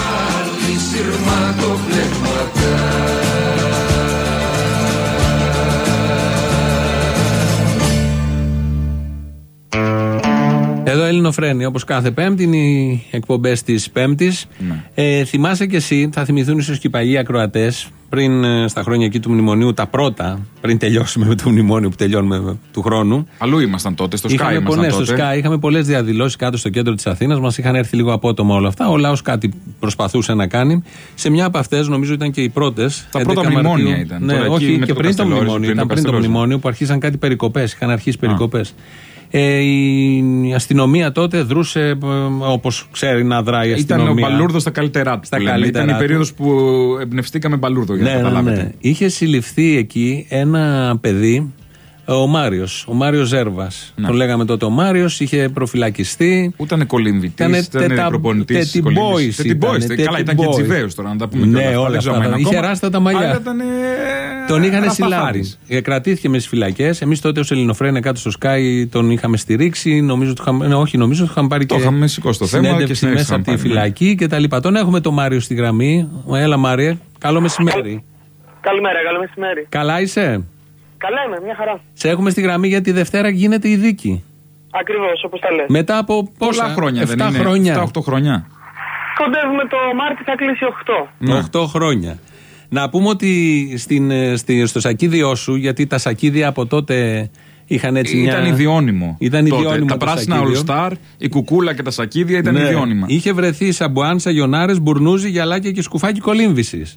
Εδώ Ελληνοφρένη, όπως κάθε Πέμπτη, είναι οι εκπομπές της Πέμπτης. Ναι. Ε, θυμάσαι κι εσύ, θα θυμηθούν ίσως και οι παλιοί ακροατές, πριν στα χρόνια εκεί του μνημονίου, τα πρώτα, πριν τελειώσουμε με το μνημόνιο που τελειώνουμε του χρόνου. Αλλού ήμασταν τότε, στο Sky είχαμε, ήμασταν ναι, τότε. Στο Sky είχαμε πολλές διαδηλώσεις κάτω στο κέντρο της Αθήνας. Μας είχαν έρθει λίγο απότομα όλα αυτά. Ο λαός κάτι προσπαθούσε να κάνει. Σε μια από αυτές, νομίζω ήταν και οι πρώτες. Τα πρώτα μνημόνια ήταν. Ναι, όχι, και πριν το μνημόνιο. Ήταν πριν το μνημόνιο που αρχίσαν κάτι περικοπές. Είχαν αρχίσει περικοπές. Ε, η αστυνομία τότε δρούσε όπως ξέρει να δράει η αστυνομία. Ήταν ο Μπαλούρδος στα καλύτερά του. Ήταν η περίοδος που εμπνευστήκαμε Μπαλούρδο, για να ναι, καταλάβετε. Ναι. Είχε συλληφθεί εκεί ένα παιδί, ο Μάριος, ο Μάριος Ζέρβας. Ναι. Τον λέγαμε τότε ο Μάριος, είχε προφυλακιστεί. Ήταν κολυμβητής, ήταν προπονητής της κολυμβητής. Καλά, ήταν και τσιβαίος τώρα, να τα πούμε. Ναι, όλα αυτά. Είχε ράστα τα μαλλιά. Τον είχαν συλλάβει. Κρατήθηκε με τις φυλακές. Εμείς τότε ως Ελληνοφρένια κάτω στο Sky τον είχαμε στηρίξει. Νομίζω ότι είχαμε, ναι, όχι, νομίζω ότι είχαμε πάρει το και είχαμε σηκώσει το θέμα συνέντευξη μέσα από τη φυλακή κτλ. Τον έχουμε τον Μάριο στη γραμμή. Έλα, Μάριε. Καλό μεσημέρι. Καλημέρα, καλό μεσημέρι. Καλά είσαι? Καλά είμαι, μια χαρά. Σε έχουμε στη γραμμή γιατί Δευτέρα γίνεται η δίκη. Ακριβώς, όπως τα λες. Μετά από πόσα πολλά χρόνια, εφτά δεν είναι, χρόνια. εφτά οκτώ χρόνια. Κοντεύουμε το Μάρτι, θα κλείσει οκτώ. Ναι. οκτώ χρόνια. Να πούμε ότι στην, στη, στο σακίδιό σου, γιατί τα σακίδια από τότε είχαν έτσι ήταν μια... ιδιώνυμο. Ήταν ιδιώνυμο. Τα πράσινα All Star, η κουκούλα και τα σακίδια ήταν, ναι, ιδιώνυμα. Είχε βρεθεί σαμπουάν, σαγιονάρες, μπουρνούζι, γυαλάκια και σκουφάκι κολύμβησης.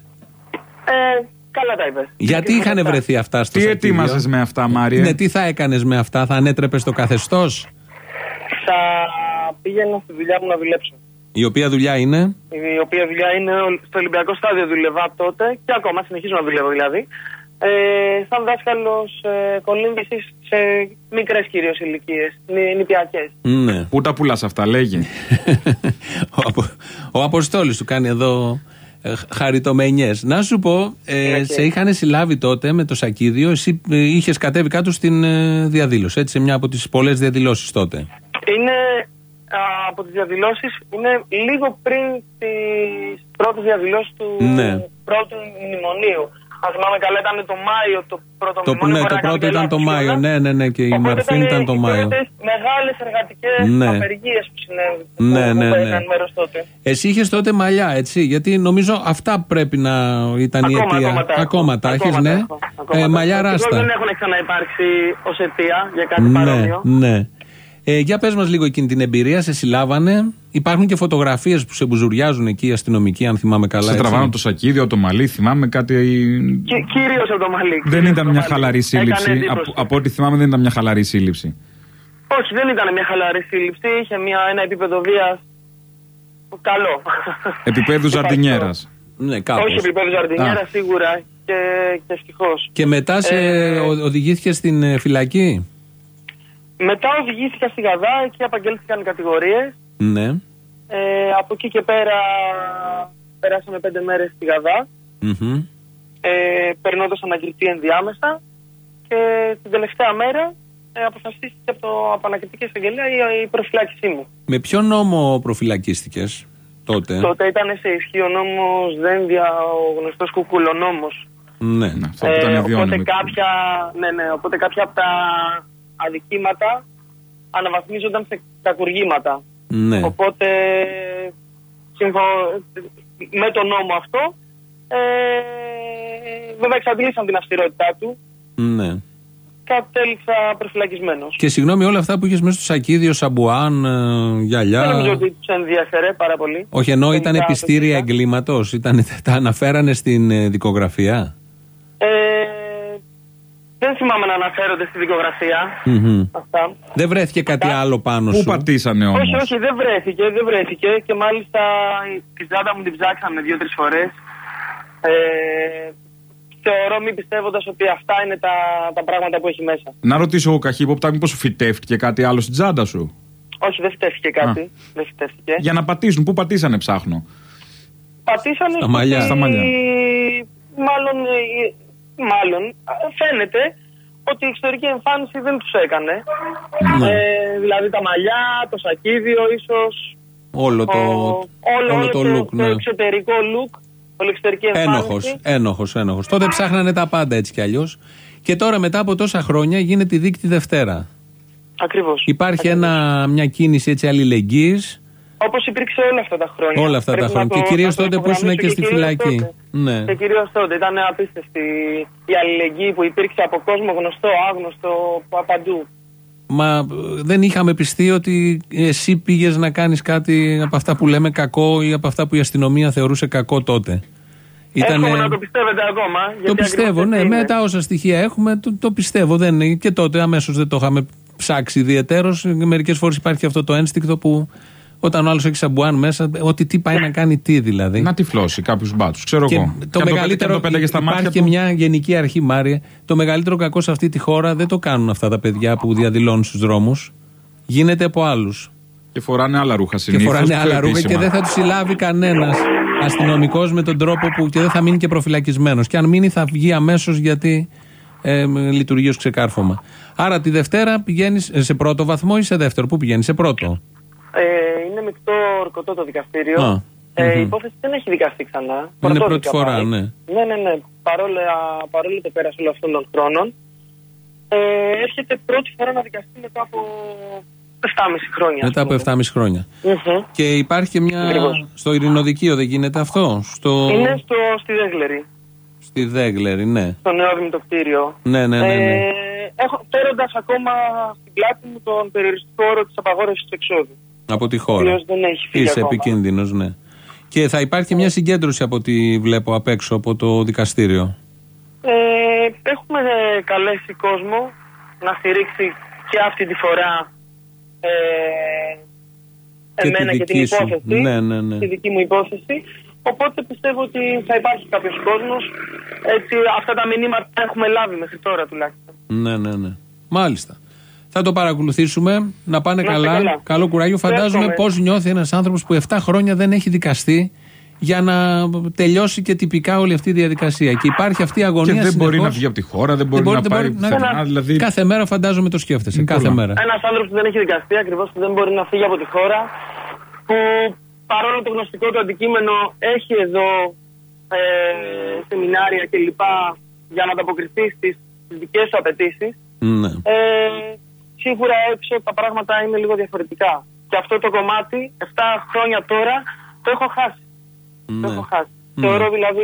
Ε, καλά τα είπες. Γιατί είχαν βρεθεί αυτά στο τι σακίδιο? Τι ετοίμαζες με αυτά, Μάριε? Ναι, τι θα έκανες με αυτά, θα ανέτρεπες το καθεστώς? Θα πήγαινα στη δουλειά μου να δουλέψω. Η οποία δουλειά είναι? Η οποία δουλειά είναι στο Ολυμπιακό Στάδιο, δουλεύα τότε και ακόμα συνεχίζω να δουλεύω δηλαδή. Ε, σαν δάσκαλος ε, κολύμβησης σε μικρές κυρίως ηλικίες, νηπιακές. Ναι. Πού τα πουλάς αυτά, λέγε. ο, Απο, ο Αποστόλης του κάνει εδώ ε, χαριτομενιές. Να σου πω, ε, σε είχαν συλλάβει τότε με το σακίδιο, εσύ ε, είχες κατέβει κάτω στην ε, διαδήλωση, έτσι, σε μια από τις πολλές διαδηλώσεις τότε. Είναι α, από τις διαδηλώσεις, είναι λίγο πριν τις πρώτες διαδηλώσεις του ναι. πρώτου μνημονίου. Αν θυμάμαι καλά, ήταν το Μάιο το πρώτο το, μνημόνιο. Ναι, το πρώτο ήταν το Μάιο, ναι, ναι, ναι, και η Μαρφίν ήταν το Μάιο. Μεγάλες εργατικές ναι. απεργίες που συνέβη, ναι, που, ναι, που ναι. έκανε μέρος τότε. Εσύ είχες τότε μαλλιά, έτσι, γιατί νομίζω αυτά πρέπει να ήταν ακόμα, η αιτία. Ακόμα τα, ακόμα τα έχεις, ναι. Ακόμα ε, μαλλιά ράστα. Δεν έχουν ξαναυπάρξει ως αιτία για κάτι ναι, παρόμοιο. Ναι. Ε, για πες μας λίγο εκείνη την εμπειρία, σε συλλάβανε. Υπάρχουν και φωτογραφίες που σε μπουζουριάζουν εκεί οι αστυνομικοί, αν θυμάμαι καλά. Σε τραβάνε το σακίδιο, το μαλλί, θυμάμαι κάτι. Κι, κυρίως από το μαλλί. Δεν ήταν μια χαλαρή σύλληψη. Από, από ό,τι θυμάμαι, δεν ήταν μια χαλαρή σύλληψη. Όχι, δεν ήταν μια χαλαρή σύλληψη. Είχε μια, ένα επίπεδο βίας καλό. Επίπεδου Ζαρντινιέρας. Ναι, κάπως. Όχι επίπεδο Ζαρντινιέρας, σίγουρα και, και ευτυχώς. Και μετά σε ε, οδηγήθηκε στην φυλακή. Μετά οδηγήθηκα στη Γαδά, εκεί απαγγέλθηκαν οι κατηγορίες. Ναι. Ε, από εκεί και πέρα περάσαμε πέντε μέρες στη Γαδά, mm-hmm. ε, περνώντας ανακριτή ενδιάμεσα, και την τελευταία μέρα ε, αποφασίστηκε από, το, από ανακριτική εισαγγελία η, η προφυλάκησή μου. Με ποιο νόμο προφυλακίστηκες τότε? Τότε ήταν σε ισχύ ο νόμος Δένδια, ο γνωστός κουκουλονόμος. Ναι, αυτό που ήταν ε, ιδιώνυμο. οπότε, κάποια, ναι, ναι, οπότε κάποια από τα αδικήματα αναβαθμίζονταν σε κακουργήματα. Ναι. Οπότε σύμφω, με τον νόμο αυτό ε, βέβαια εξαντλήσαν την αυστηρότητά του. Ναι. Κατέληξα προφυλακισμένος. Και συγγνώμη, όλα αυτά που είχες μέσα στο σακίδιο, σαμπουάν, γυαλιά. Δεν νομίζω ότι τους ενδιαφέρε πάρα πολύ. Όχι, ενώ ήταν επιστήρια εγκλήματος, ήταν, τα αναφέρανε στην δικογραφία. Ε, δεν θυμάμαι να αναφέρονται στη δικογραφία. Mm-hmm. Αυτά. Δεν βρέθηκε κάτι Αυτά. άλλο πάνω Πού σου? Πού πατήσανε όμως? Όχι, όχι, δεν βρέθηκε, δεν βρέθηκε. Και μάλιστα τη τσάντα μου την ψάξαμε δύο-τρεις φορές. Ε, θεωρώ μη πιστεύοντας ότι αυτά είναι τα, τα πράγματα που έχει μέσα. Να ρωτήσω εγώ καχύποπτα, μήπως φυτεύτηκε κάτι άλλο στην τσάντα σου? Όχι, δεν φυτεύτηκε κάτι. Δεν φυτεύτηκε. Για να πατήσουν, πού πατήσανε, ψάχνω. Πατήσανε στα μαλλιά. Στα μαλλιά. Μάλλον, μάλλον φαίνεται ότι η εξωτερική εμφάνιση δεν τους έκανε. Ναι. Ε, δηλαδή τα μαλλιά, το σακίδιο ίσως. Όλο το, ο, όλο, όλο το, το look, το, ναι. το εξωτερικό look. Εξωτερική ένοχος, ένοχος, ένοχος. Τότε ψάχνανε τα πάντα έτσι κι αλλιώς. Και τώρα μετά από τόσα χρόνια γίνεται η δίκη τη Δευτέρα. Ακριβώς. Υπάρχει Ακριβώς. Ένα, μια κίνηση έτσι αλληλεγγύης Όπως υπήρξε όλα αυτά τα χρόνια. Όλα αυτά Πρέπει τα χρόνια. Το, και κυρίως τότε που ήσουν και, και στη φυλακή. Ναι. Και κυρίως τότε. Ήταν απίστευτη η αλληλεγγύη που υπήρξε από κόσμο γνωστό, άγνωστο, παντού. Μα δεν είχαμε πιστεί ότι εσύ πήγες να κάνεις κάτι από αυτά που λέμε κακό ή από αυτά που η αστυνομία θεωρούσε κακό τότε. Ήτανε... Έχουμε να το πιστεύετε ακόμα. Το πιστεύω, ναι. Με τα όσα στοιχεία έχουμε, το, το πιστεύω. Δεν, και τότε αμέσως δεν το είχαμε ψάξει ιδιαιτέρως. Μερικές φορές υπάρχει αυτό το ένστικτο που όταν ο άλλος έχει σαμπουάν μέσα, ότι τι πάει να κάνει τι δηλαδή. Να τυφλώσει κάποιους μπάτσους. Ξέρω και εγώ. Το και μεγαλύτερο, το στα υπάρχει και του... μια γενική αρχή, Μάρια. Το μεγαλύτερο κακό σε αυτή τη χώρα δεν το κάνουν αυτά τα παιδιά που διαδηλώνουν στους δρόμους. Γίνεται από άλλους. Και φοράνε άλλα ρούχα συνήθως. Και φοράνε άλλα ρούχα και δεν θα τους συλλάβει κανένας αστυνομικός με τον τρόπο που και δεν θα μείνει και προφυλακισμένος. Και αν μείνει θα βγει αμέσως γιατί ε, λειτουργεί ως ξεκάρφωμα. Άρα τη Δευτέρα πηγαίνεις σε πρώτο βαθμό ή σε δεύτερο? Πού πηγαίνεις? Σε πρώτο. Ε, είναι μεικτό ορκωτό το δικαστήριο. Α, ε, mm-hmm. Η υπόθεση δεν έχει δικαστεί ξανά. Είναι πρώτη φορά, πάλι. ναι. Ναι, ναι, ναι. Παρόλο, παρόλο το πέρασε όλων αυτών των χρόνων, ε, έρχεται πρώτη φορά να δικαστεί μετά από επτάμισι χρόνια. Μετά από επτάμισι χρόνια. Mm-hmm. Και υπάρχει και μια. Ακριβώς. Στο Ειρηνοδικείο δεν γίνεται αυτό? Στο... Είναι στο, στη Δέγλερη. Στη Δέγλερη, ναι. Στο νεόδημητο κτίριο. Ναι, ναι, ναι. ναι. Ε, έχω φέροντας ακόμα στην πλάτη μου τον περιοριστικό όρο της απαγόρευσης του εξόδου. Από τη χώρα. Δεν έχει φύγει. Είσαι επικίνδυνος, ναι. Και θα υπάρχει μια συγκέντρωση από ό,τι βλέπω απ' έξω από το δικαστήριο. Ε, έχουμε καλέσει κόσμο να στηρίξει και αυτή τη φορά ε, εμένα και την υπόθεση. Ναι, ναι, ναι. Τη δική μου υπόθεση. Οπότε πιστεύω ότι θα υπάρχει κάποιος κόσμος. Έτσι, αυτά τα μηνύματα έχουμε λάβει μέχρι τώρα τουλάχιστον. Ναι, ναι, ναι. Μάλιστα. Θα το παρακολουθήσουμε. Να πάνε να καλά. καλά. Καλό κουράγιο. Φαντάζομαι πώς νιώθει ένας άνθρωπος που επτά χρόνια δεν έχει δικαστεί για να τελειώσει και τυπικά όλη αυτή η διαδικασία. Και υπάρχει αυτή η αγωνία. Και δεν συνεχώς. Μπορεί να βγει από τη χώρα, δεν μπορεί, δεν μπορεί να πάει πουθενά. Να... Δηλαδή... Κάθε μέρα φαντάζομαι το σκέφτεσαι. Κάθε μέρα. Ένας άνθρωπος που δεν έχει δικαστεί ακριβώς που δεν μπορεί να φύγει από τη χώρα. Που παρόλο το γνωστικό του αντικείμενο έχει εδώ ε, σεμινάρια κλπ. Για να ανταποκριθεί στις δικές του απαιτήσεις. Ναι. Ε, σίγουρα έξω τα πράγματα είναι λίγο διαφορετικά. Και αυτό το κομμάτι, επτά χρόνια τώρα, το έχω χάσει. Ναι. Το έχω χάσει. Ναι. Θεωρώ δηλαδή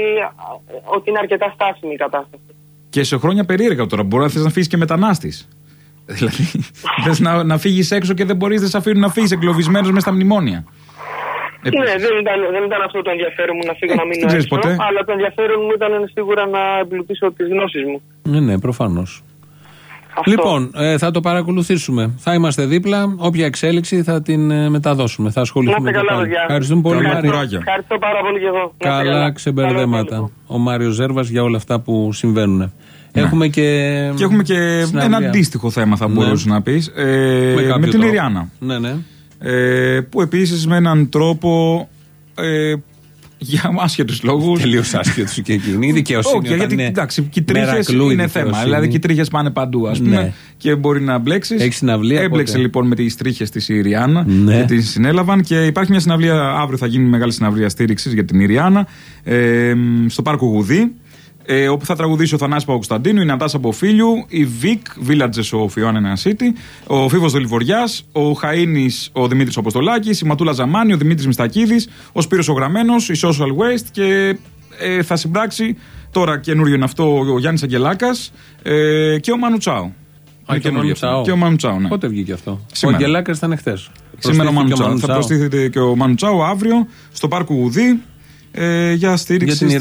ότι είναι αρκετά στάσιμη η κατάσταση. Και σε χρόνια περίεργα τώρα, μπορεί να θες να φύγεις και μετανάστης. Δηλαδή, θες να, να φύγεις έξω και δεν μπορείς, δεν σε αφήνουν να φύγεις εγκλωβισμένος μες στα μνημόνια. Επίσης. Ναι, δεν ήταν, δεν ήταν αυτό το ενδιαφέρον μου να φύγω ε, να μείνω έξω, ποτέ. Αλλά το ενδιαφέρον μου ήταν σίγουρα να εμπλουτίσω τις γνώσεις μου. Ναι, ναι, προφανώς. Αυτό. Λοιπόν, ε, θα το παρακολουθήσουμε. Θα είμαστε δίπλα. Όποια εξέλιξη θα την ε, μεταδώσουμε. Θα ασχοληθούμε και πάλι. Ευχαριστούμε πολύ, Μάριο. Ευχαριστώ πάρα πολύ και εγώ. Καλά, καλά ξεμπερδέματα. Ο Μάριος Ζέρβας για όλα αυτά που συμβαίνουν. Ναι. Έχουμε και. Και έχουμε και ένα αντίστοιχο θέμα, θα μπορούσε ναι. να πει. Ε, με, με την Ιριάννα. Ναι, ναι. Ε, που επίσης με έναν τρόπο. Ε, για άσχετους λόγους. Τελείως άσχετους και εκείνη. Η δικαιοσύνη. Όχι, γιατί εντάξει, και οι τρίχες είναι θέμα. Δηλαδή και οι τρίχες πάνε παντού, ας πούμε. Ναι. Και μπορεί να μπλέξεις. Έχει συναυλία. Έμπλεξε πότε. λοιπόν με τις τρίχες της Ιριάννα ναι. και τη συνέλαβαν. Και υπάρχει μια συναυλία, αύριο θα γίνει μεγάλη συναυλία στήριξης για την Ιριάννα ε, στο Πάρκο Γουδί. Ε, όπου θα τραγουδήσει ο Θανάσης Παπακοσταντίνου, η Νατάσα Ποφίλιου, η Βικ, Villages of Ιωάννα City, ο Φίβος Δελιβοριάς, ο Χαΐνης, ο Δημήτρης Αποστολάκης, η Ματούλα Ζαμάνη, ο Δημήτρης Μιστακίδης, ο Σπύρος ο Γραμμένος, η Social Waste και ε, θα συμπράξει τώρα καινούριο είναι αυτό ο Γιάννης Αγγελάκας ε, και ο Μάνου Τσάου. Α, και, και ο Μάνου Τσάου, ναι. Πότε βγήκε αυτό? Σήμερα. Ο Αγγελάκας ήταν χτες. Σήμερα ο Μάνου Τσάου. Θα προστίθεται και ο Μάνου Τσάου αύριο στο Πάρκο Γουδί. Ε, για στήριξη στην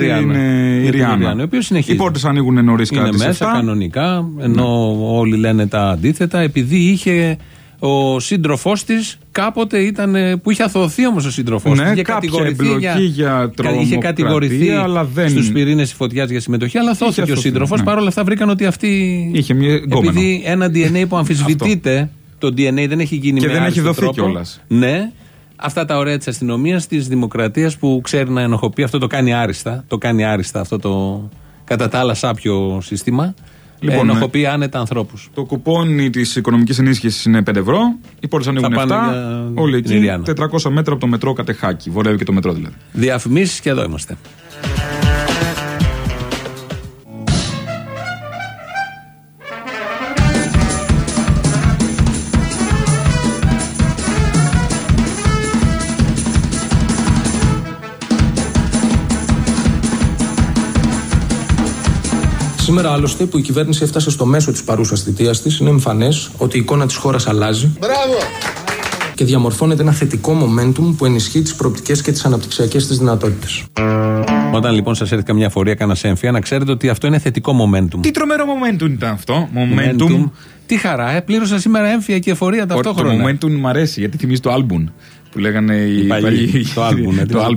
Ιριάννα. Οι πόρτες ανοίγουν νωρίς κάτι. Είναι μέσα κανονικά, ενώ ναι. όλοι λένε τα αντίθετα, επειδή είχε ο σύντροφός της κάποτε ήταν. Που είχε αθωωωθεί όμως ο σύντροφός ναι, της. Είχε κατηγορηθεί για, για είχε κατηγορηθεί δεν... στους πυρήνες της φωτιάς για συμμετοχή, αλλά αθώθηκε ο σύντροφος. Ναι. Παρ' όλα αυτά βρήκαν ότι αυτή. Είχε μια... Επειδή ένα ντι εν έι που αμφισβητείται, το ντι εν έι δεν έχει γίνει και με δεν έχει δοθεί κιόλας. Ναι. Αυτά τα ωραία της αστυνομίας, της δημοκρατίας που ξέρει να ενοχοποιεί, αυτό το κάνει άριστα. Το κάνει άριστα αυτό το κατά τα άλλα σάπιο σύστημα. Λοιπόν, ενοχοποιεί άνετα ανθρώπους. Το κουπόνι της οικονομικής ενίσχυσης είναι πέντε ευρώ. Οι πόρτες ανοίγουν επτά. Όλοι εκεί. τετρακόσια μέτρα από το μετρό Κατεχάκη. Βορεύει και το μετρό δηλαδή. Διαφημίσεις και εδώ είμαστε. Σήμερα άλλωστε που η κυβέρνηση έφτασε στο μέσο της παρούσας θητείας της, είναι εμφανές ότι η εικόνα της χώρας αλλάζει. Μπράβο! Και διαμορφώνεται ένα θετικό momentum που ενισχύει τις προοπτικές και τις αναπτυξιακές της δυνατότητες. Όταν λοιπόν σας έρθει καμιά φορεία, κανένα έμφυα, να ξέρετε ότι αυτό είναι θετικό momentum. Τι τρομερό momentum ήταν αυτό. Momentum. momentum. Τι χαρά, ε, πλήρωσα σήμερα έμφυα και εφορία ταυτόχρονα. Το momentum μου αρέσει γιατί θυμίζει το άλμπουμ που λέγανε οι παλιοί. Το άλμπουμ.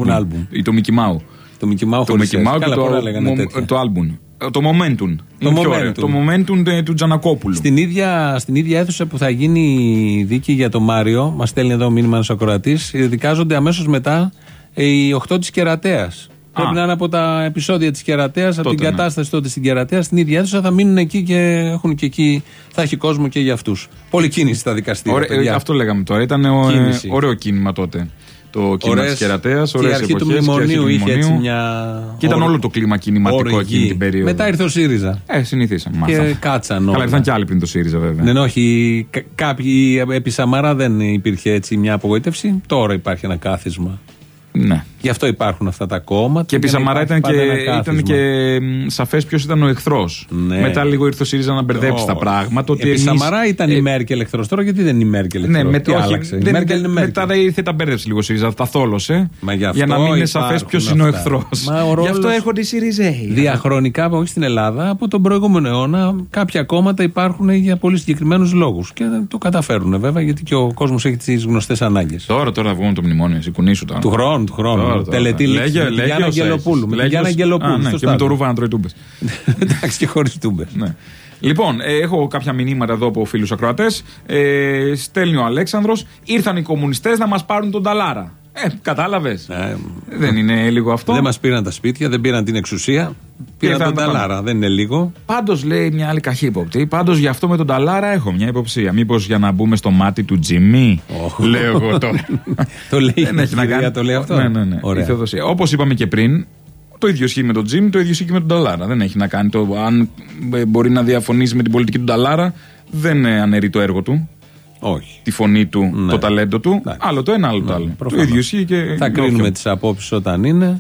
Ή το Mickey Mouse. Το Mickey Mouse χωρίς S. Καλά, πολλά λέγανε τέτοια. Το άλμπουμ. Το momentum. Το momentum. Το momentum του Τζανακόπουλου. Στην ίδια, στην ίδια αίθουσα που θα γίνει η δίκη για τον Μάριο, μας στέλνει εδώ μήνυμα ένας ακροατής, δικάζονται αμέσως μετά οι οχτώ της Κερατέας. Πρέπει να είναι από τα επεισόδια της Κερατέας, από την ναι. κατάσταση τότε στην Κερατέα, στην ίδια αίθουσα θα μείνουν εκεί και έχουν και εκεί, θα έχει κόσμο και για αυτούς. Πολλή κίνηση στα δικαστήρια. Ωραία, αυτό λέγαμε τώρα. Ήταν ο, ε, ωραίο κίνημα τότε. Το κίνημα της Κερατέας, ωραίες εποχές. Και η αρχή του μνημονίου είχε έτσι μια. Και ήταν όλο το κλίμα κινηματικό εκείνη την περίοδο. Μετά ήρθε ο ΣΥΡΙΖΑ. Ε, συνηθίσαμε. Και μάθαμε. Κάτσαν όλα. Καλά, ήρθαν και άλλοι πριν το ΣΥΡΙΖΑ βέβαια. Ναι, ναι, όχι. Κάποιοι επί Σαμαρά δεν υπήρχε έτσι μια απογοήτευση. Τώρα υπάρχει ένα κάθισμα. Ναι. Γι' αυτό υπάρχουν αυτά τα κόμματα. Και επί Σαμαρά ήταν και, ήταν και σαφές ποιος ήταν ο εχθρός. Ναι. Μετά λίγο ήρθε ο ΣΥΡΙΖΑ να μπερδέψει oh. τα πράγματα. Επί εμείς... Σαμαρά ήταν ε... η Μέρκελ εχθρός. Τώρα γιατί δεν είναι η Μέρκελ εχθρός. Ναι, με... Τι όχι, άλλαξε. Δεν... Η Μέρκελ είναι Μέρκελ. Μετά ήρθε τα μπέρδεψε λίγο ο ΣΥΡΙΖΑ. Τα θόλωσε. Για, για να μην είναι σαφές ποιος είναι ο εχθρός. Γι' αυτό έρχονται οι ΣΥΡΙΖΑΙ. Διαχρονικά, όχι στην Ελλάδα, από τον προηγούμενο αιώνα, κάποια κόμματα υπάρχουν για πολύ συγκεκριμένους λόγους. Και το καταφέρουν βέβαια γιατί και ο κόσμος έχει τις γνωστές ανάγκες. Τώρα, τώρα βγούμε το μνημόνιο. Σηκουνήσου τώρα. Του χρόνου, του χρόνου. Τελετή με την Γιάννα Αγγελοπούλου. Με την Γιάννα Αγγελοπούλου. Και με το Ρούβα να τρώει τούμπες. Εντάξει, και χωρίς τούμπες. Λοιπόν, ε, έχω κάποια μηνύματα εδώ από φίλους ακροατές. Ε, στέλνει ο Αλέξανδρος. Ήρθαν οι κομμουνιστές να μας πάρουν τον ταλάρα. Ε, κατάλαβες. Ε, δεν είναι λίγο αυτό. Δεν μας πήραν τα σπίτια, δεν πήραν την εξουσία. Πήραν τον ταλάρα, δεν είναι λίγο. Πάντως λέει μια άλλη καχύποπτη. Πάντως γι' αυτό με τον ταλάρα έχω μια υποψία. Μήπως για να μπούμε στο μάτι του Τζιμί. Oh. Λέω εγώ τώρα. Το λέει δεν έχει να κάνει. Το λέει αυτό. Ναι, ναι, ναι. Όπως είπαμε και πριν, το ίδιο ισχύει με τον Τζιμ, το ίδιο ισχύει και με τον ταλάρα. Δεν έχει να κάνει το αν μπορεί να διαφωνήσει με την πολιτική του ταλάρα. Δεν αναιρεί το έργο του. Όχι. Τη φωνή του, ναι. το ταλέντο του. Ναι. Άλλο το ένα, άλλο ναι, το άλλο. Προφανώς. Το ίδιο ισχύει και. Θα κρίνουμε τις απόψεις όταν είναι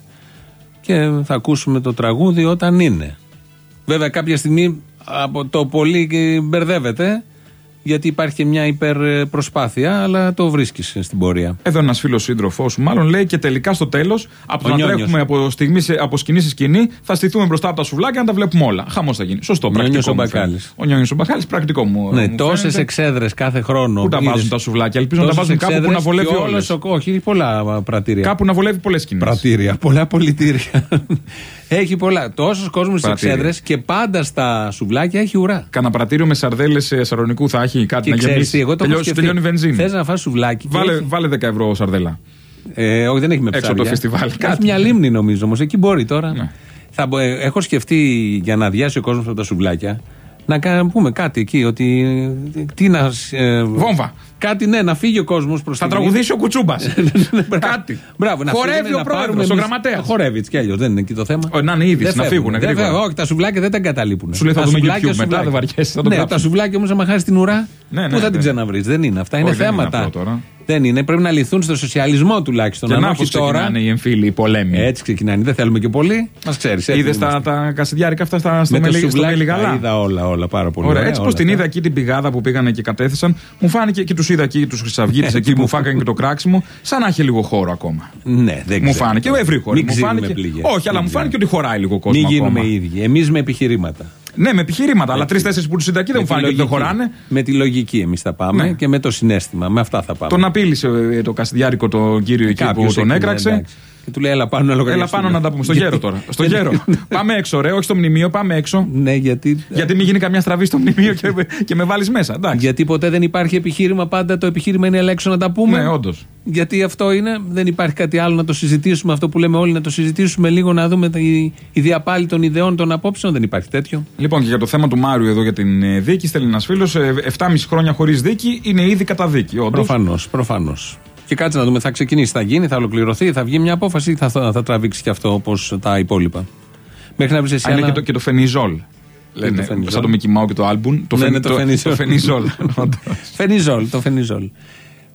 και θα ακούσουμε το τραγούδι όταν είναι. Βέβαια, κάποια στιγμή από το πολύ μπερδεύεται, γιατί υπάρχει και μια υπερπροσπάθεια, αλλά το βρίσκεις στην πορεία. Εδώ ένας φίλος σύντροφός σου, μάλλον λέει και τελικά στο τέλος, από να τρέχουμε από, στιγμή σε, από σκηνή σε σκηνή, θα στηθούμε μπροστά από τα σουβλάκια να τα βλέπουμε όλα. Χαμός θα γίνει. Σωστό, πρακτικό. Ο Νιόνιος ο Μπακάλης, πρακτικό μου. Ναι, τόσες εξέδρες κάθε χρόνο. Πού τα βάζουν τα σουβλάκια, ελπίζω να τα βάζουν κάπου που να βολεύει όλες. Όχι, πολλά πρατήρια. Κάπου να βολεύει πολλές σκηνές. Πρατήρια, πολλά πολιτήρια. Έχει πολλά. Τόσος κόσμος στις εξέδρες και πάντα στα σουβλάκια έχει ουρά. Κανα πρατήριο με σαρδέλες σαρονικού θα έχει κάτι να γεμίσει. Τελειώνει βενζίνη. Θες να φας σουβλάκι. Βάλε, έχει... βάλε δέκα ευρώ σαρδέλα. Ε, όχι, δεν έχει με ψάρια. Έξω από το φεστιβάλ. Έχει μια λίμνη νομίζω όμως. Εκεί μπορεί τώρα. Ναι. Θα, ε, έχω σκεφτεί για να αδειάσει ο κόσμος από τα σουβλάκια να κάνουμε, πούμε κάτι εκεί. Ότι. Τι να. Ε, Βόμβα. Κάτι ναι, να φύγει ο κόσμος προς θα τραγουδήσει ο Κουτσούμπας. Κάτι. Μπράβο, να χορεύει ο πρόεδρος, ο γραμματέας. Χορεύει έτσι κι αλλιώς, δεν είναι εκεί το θέμα. Να είναι ήδη, να φύγουν. Όχι, τα σουβλάκια δεν τα εγκαταλείπουν. Σου λέει θα δούμε YouTube μετά, δεν βαριέσαι. Ναι, τα σουβλάκια όμως, άμα χάσει την ουρά, πού θα την ξαναβρει. Δεν είναι αυτά. Είναι θέματα. Δεν είναι, πρέπει να λυθούν στο σοσιαλισμό τουλάχιστον. Και να πώς ξεκινάνε οι εμφύλοι, οι πολέμοι. Έτσι ξεκινάνε, δεν θέλουμε και πολύ. Μας ξέρεις. Είδες τα κασιδιάρικα αυτά στο Μελιγαλά. Είδα όλα, όλα πάρα πολύ. Ωραία, έτσι πως την είδα εκεί την πηγάδα που πήγανε και κατέθεσαν, μου φάνηκε και τους είδα εκεί τους Χρυσαυγίτες εκεί που μου φάγανε και το κράξιμο, σαν να έχει λίγο χώρο ακόμα. Ναι, δεν μου φάνηκε, ευρύ χώρο. Όχι, αλλά μου φάνηκε ότι χωράει λίγο κόσμο. Μην γίνουμε ίδιοι. Εμείς με επιχειρήματα. Ναι, με επιχειρήματα, αλλά τρεις-τέσσερις που τους είδα εκεί δεν μου φάνηκε ότι δεν χωράνε. Με τη λογική εμείς θα πάμε και με το συναίσθημα. Με αυτά θα πάμε. Τον απείλησε το κασιδιάρικο το κύριο εκεί που τον έκραξε. Και του λέει, έλα πάνω να λογαριάσουμε. Έλα πάνω να τα πούμε. Στο γέρο τώρα. Στο γέρο. Πάμε έξω, ρε, όχι στο μνημείο, πάμε έξω. Ναι, γιατί. Γιατί μην γίνει καμιά στραβή στο μνημείο και, και με βάλεις μέσα. Εντάξει. Γιατί ποτέ δεν υπάρχει επιχείρημα, πάντα το επιχείρημα είναι έλα έξω να τα πούμε. Ναι, όντως. Γιατί αυτό είναι, δεν υπάρχει κάτι άλλο να το συζητήσουμε. Αυτό που λέμε όλοι, να το συζητήσουμε λίγο, να δούμε η, η διαπάλη των ιδεών, των απόψεων. Δεν υπάρχει τέτοιο. Λοιπόν, και για το θέμα του Μάριου εδώ για την δίκη, στέλνει ένας φίλος, επτά και μισό χρόνια χωρίς δίκη είναι ήδη κατά δίκη. Προφανώς, προφανώς. Και κάτσε να δούμε, θα ξεκινήσει, θα γίνει, θα ολοκληρωθεί, θα βγει μια απόφαση ή θα, θα, θα τραβήξει και αυτό όπως τα υπόλοιπα. Μέχρι να βρει εσύ. Είναι ένα... και, το, και το φενιζόλ. Λένε, το φενιζόλ. Σαν το Μικι Μάου και το άλμπουμ. Το, ναι, φεν, ναι, το, το, φενιζόλ. το φενιζόλ. Φενιζόλ, το φενιζόλ.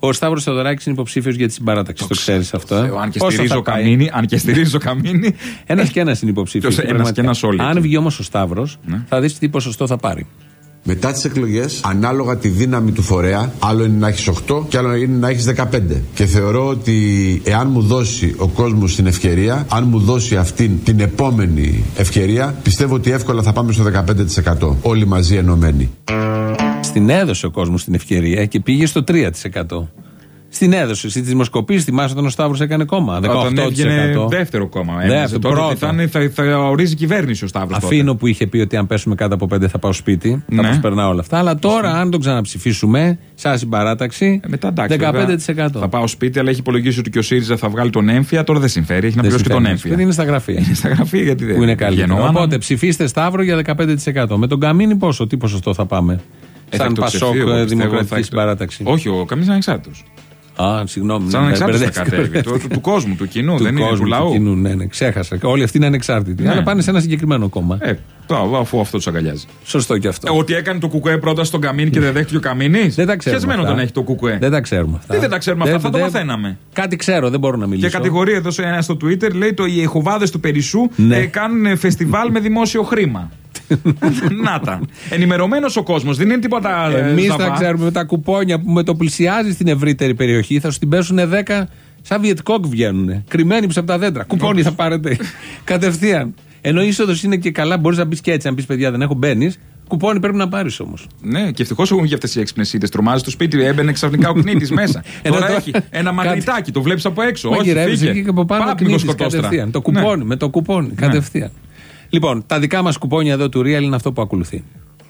Ο Σταύρος Θεοδωράκης είναι υποψήφιος για τη συμπαράταξη. Το, το ξέρεις αυτό. Ε? Αν και στηρίζω Καμίνη, αν και στηρίζω Καμίνη. Ένας και ένας είναι υποψήφιος. Ένας και ένας όλοι. Αν βγει όμως ο Σταύρος, ναι. θα δεις τι ποσοστό θα πάρει. Μετά τις εκλογές, ανάλογα τη δύναμη του φορέα, άλλο είναι να έχεις οκτώ και άλλο είναι να έχεις δεκαπέντε. Και θεωρώ ότι εάν μου δώσει ο κόσμος την ευκαιρία, αν μου δώσει αυτήν την επόμενη ευκαιρία, πιστεύω ότι εύκολα θα πάμε στο δεκαπέντε τοις εκατό. Όλοι μαζί ενωμένοι. Στην έδωσε ο κόσμος την ευκαιρία και πήγε στο τρία τοις εκατό. Στην έδωσε. Στη δημοσκοπήση, θυμάσαι όταν ο Σταύρος έκανε κόμμα. δεκαοκτώ τοις εκατό. Όταν δεύτερο κόμμα. Έμεινε τότε θα, είναι, θα, θα ορίζει κυβέρνηση ο Σταύρος. Αφήνω τότε. Που είχε πει ότι αν πέσουμε κάτω από πέντε θα πάω σπίτι. Ναι. Θα προσπερνάω όλα αυτά. Αλλά τώρα, αν τον ξαναψηφίσουμε, σαν συμπαράταξη, ε, μετά, εντάξει, δεκαπέντε τοις εκατό. Θα πάω σπίτι, αλλά έχει υπολογίσει ότι και ο ΣΥΡΙΖΑ θα βγάλει τον έμφυα. Τώρα δεν συμφέρει. Έχει να πληρώσει και τον έμφυα. Είναι στα γραφεία. Είναι στα γραφεία γιατί δεν που είναι καλύτερο. Οπότε να... ψηφίστε Σταύρο για δεκαπέντε τοις εκατό. Με τον Καμίνη πόσο, τι ποσοστό θα πάμε. Σαν Πασόκ Δημοκρατική Συμπαράταξη. Όχι, ο Καμίνης είναι ανεξάρτητος. Α, συγγνώμη. Σαν ανεξάρτητος θα κατέβει. Του, του κόσμου, του κοινού, του δεν κόσμου, είναι του λαού. Του κοινού, ναι, ναι, ξέχασα. Όλοι αυτοί είναι ανεξάρτητοι. Ναι. Αλλά πάνε σε ένα συγκεκριμένο κόμμα. Ε, το, αφού αυτό του αγκαλιάζει. Σωστό και αυτό. Ε, ότι έκανε το Κουκουέ πρώτα στον Καμίνη και δεν δέχτηκε ο Καμίνης. Δεν τα ξέρουμε. Ποιασμένο τον έχει το Κουκουέ. Δεν τα ξέρουμε αυτά. Τι δεν τα ξέρουμε αυτά, δεν, θα δεν, το μαθαίναμε. Κάτι ξέρω, δεν μπορώ να μιλήσω. Και κατηγορία εδώ ένα στο Twitter λέει το οι Ιεχωβάδες του Περισσού ναι. ε, κάνουν φεστιβάλ με δημόσιο χρήμα. Να τα. Ενημερωμένος ο κόσμος, δεν είναι τίποτα. Εμείς θα ξέρουμε με τα κουπόνια που με το πλησιάζει στην ευρύτερη περιοχή θα σου την πέσουν δέκα σαν Βιετκόκ βγαίνουν. Κρυμμένοι πίσω από τα δέντρα. Κουπόνι θα πάρετε. Κατευθείαν. Ενώ η είσοδος είναι και καλά, μπορείς να μπεις και έτσι. Αν πεις παιδιά δεν έχω, μπαίνεις. Κουπόνι πρέπει να πάρεις όμως. Ναι, και ευτυχώς έχουν και αυτές οι έξυπνες ήττες. Τρομάζει το σπίτι, έμπαινε ξαφνικά ο κνήτης μέσα. Τώρα έχει ένα μαγνητάκι, το βλέπεις από έξω. Όχι, φύγε. Και από πάνω κνήτης κατευθείαν. Το κουπόνι, με το κουπόνι κατευθείαν. Λοιπόν, τα δικά μας κουπόνια εδώ του Real είναι αυτό που ακολουθεί.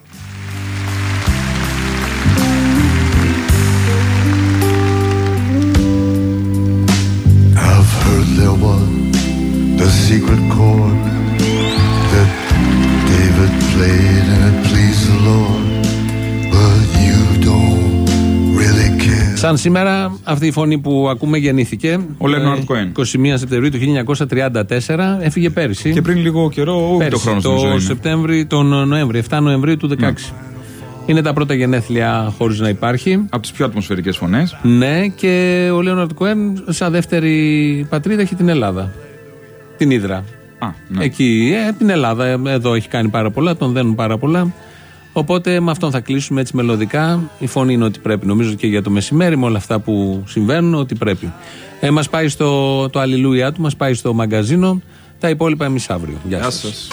I've heard there was the secret chord that David played and it pleased the Lord, but you don't really care. Σαν σήμερα αυτή η φωνή που ακούμε γεννήθηκε ο Λέναρντ Κοέν είκοσι μία Σεπτεμβρίου του χίλια εννιακόσια τριάντα τέσσερα, έφυγε πέρυσι. Και πριν λίγο καιρό, ούτε το χρόνο το Σεπτέμβρη, τον Νοέμβρη, εφτά Νοεμβρίου του δεκαέξι. Ναι. Είναι τα πρώτα γενέθλια χωρίς να υπάρχει. Από τις πιο ατμοσφαιρικές φωνές. Ναι, και ο Λέναρντ Κοέν, σαν δεύτερη πατρίδα, έχει την Ελλάδα. Την Ύδρα. Α, ναι. Εκεί, ε, την Ελλάδα. Εδώ έχει κάνει πάρα πολλά, τον δένουν πάρα πολλά. Οπότε με αυτόν θα κλείσουμε έτσι μελωδικά. Η φωνή είναι ότι πρέπει, νομίζω και για το μεσημέρι, με όλα αυτά που συμβαίνουν, ότι πρέπει. Ε, μας πάει στο το αλληλούια του, μας πάει στο μαγκαζίνο. Τα υπόλοιπα εμείς αύριο. Γεια, Γεια σας. σας.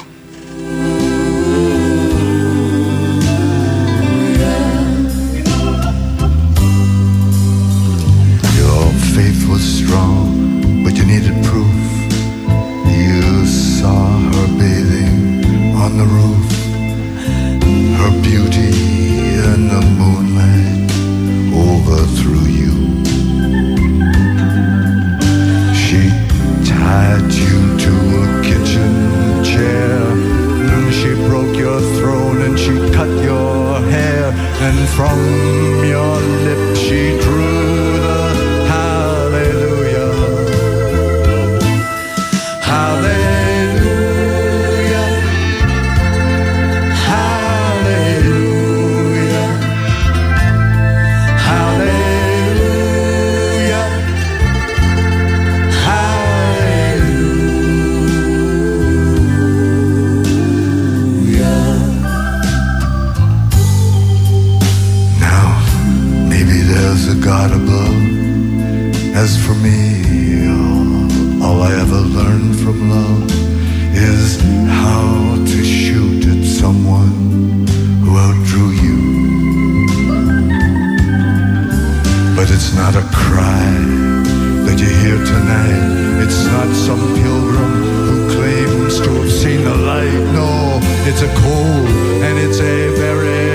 Your faith was strong, but you needed proof. You saw her bathing on the roof. Her beauty in the moonlight overthrew you. She tied you to a kitchen chair, and she broke your throne and she cut your hair, and from your lips she drew the hallelujah. Hallelujah. God above. As for me, all, all I ever learned from love is how to shoot at someone who outdrew you. But it's not a cry that you hear tonight. It's not some pilgrim who claims to have seen the light. No, it's a cold and it's a very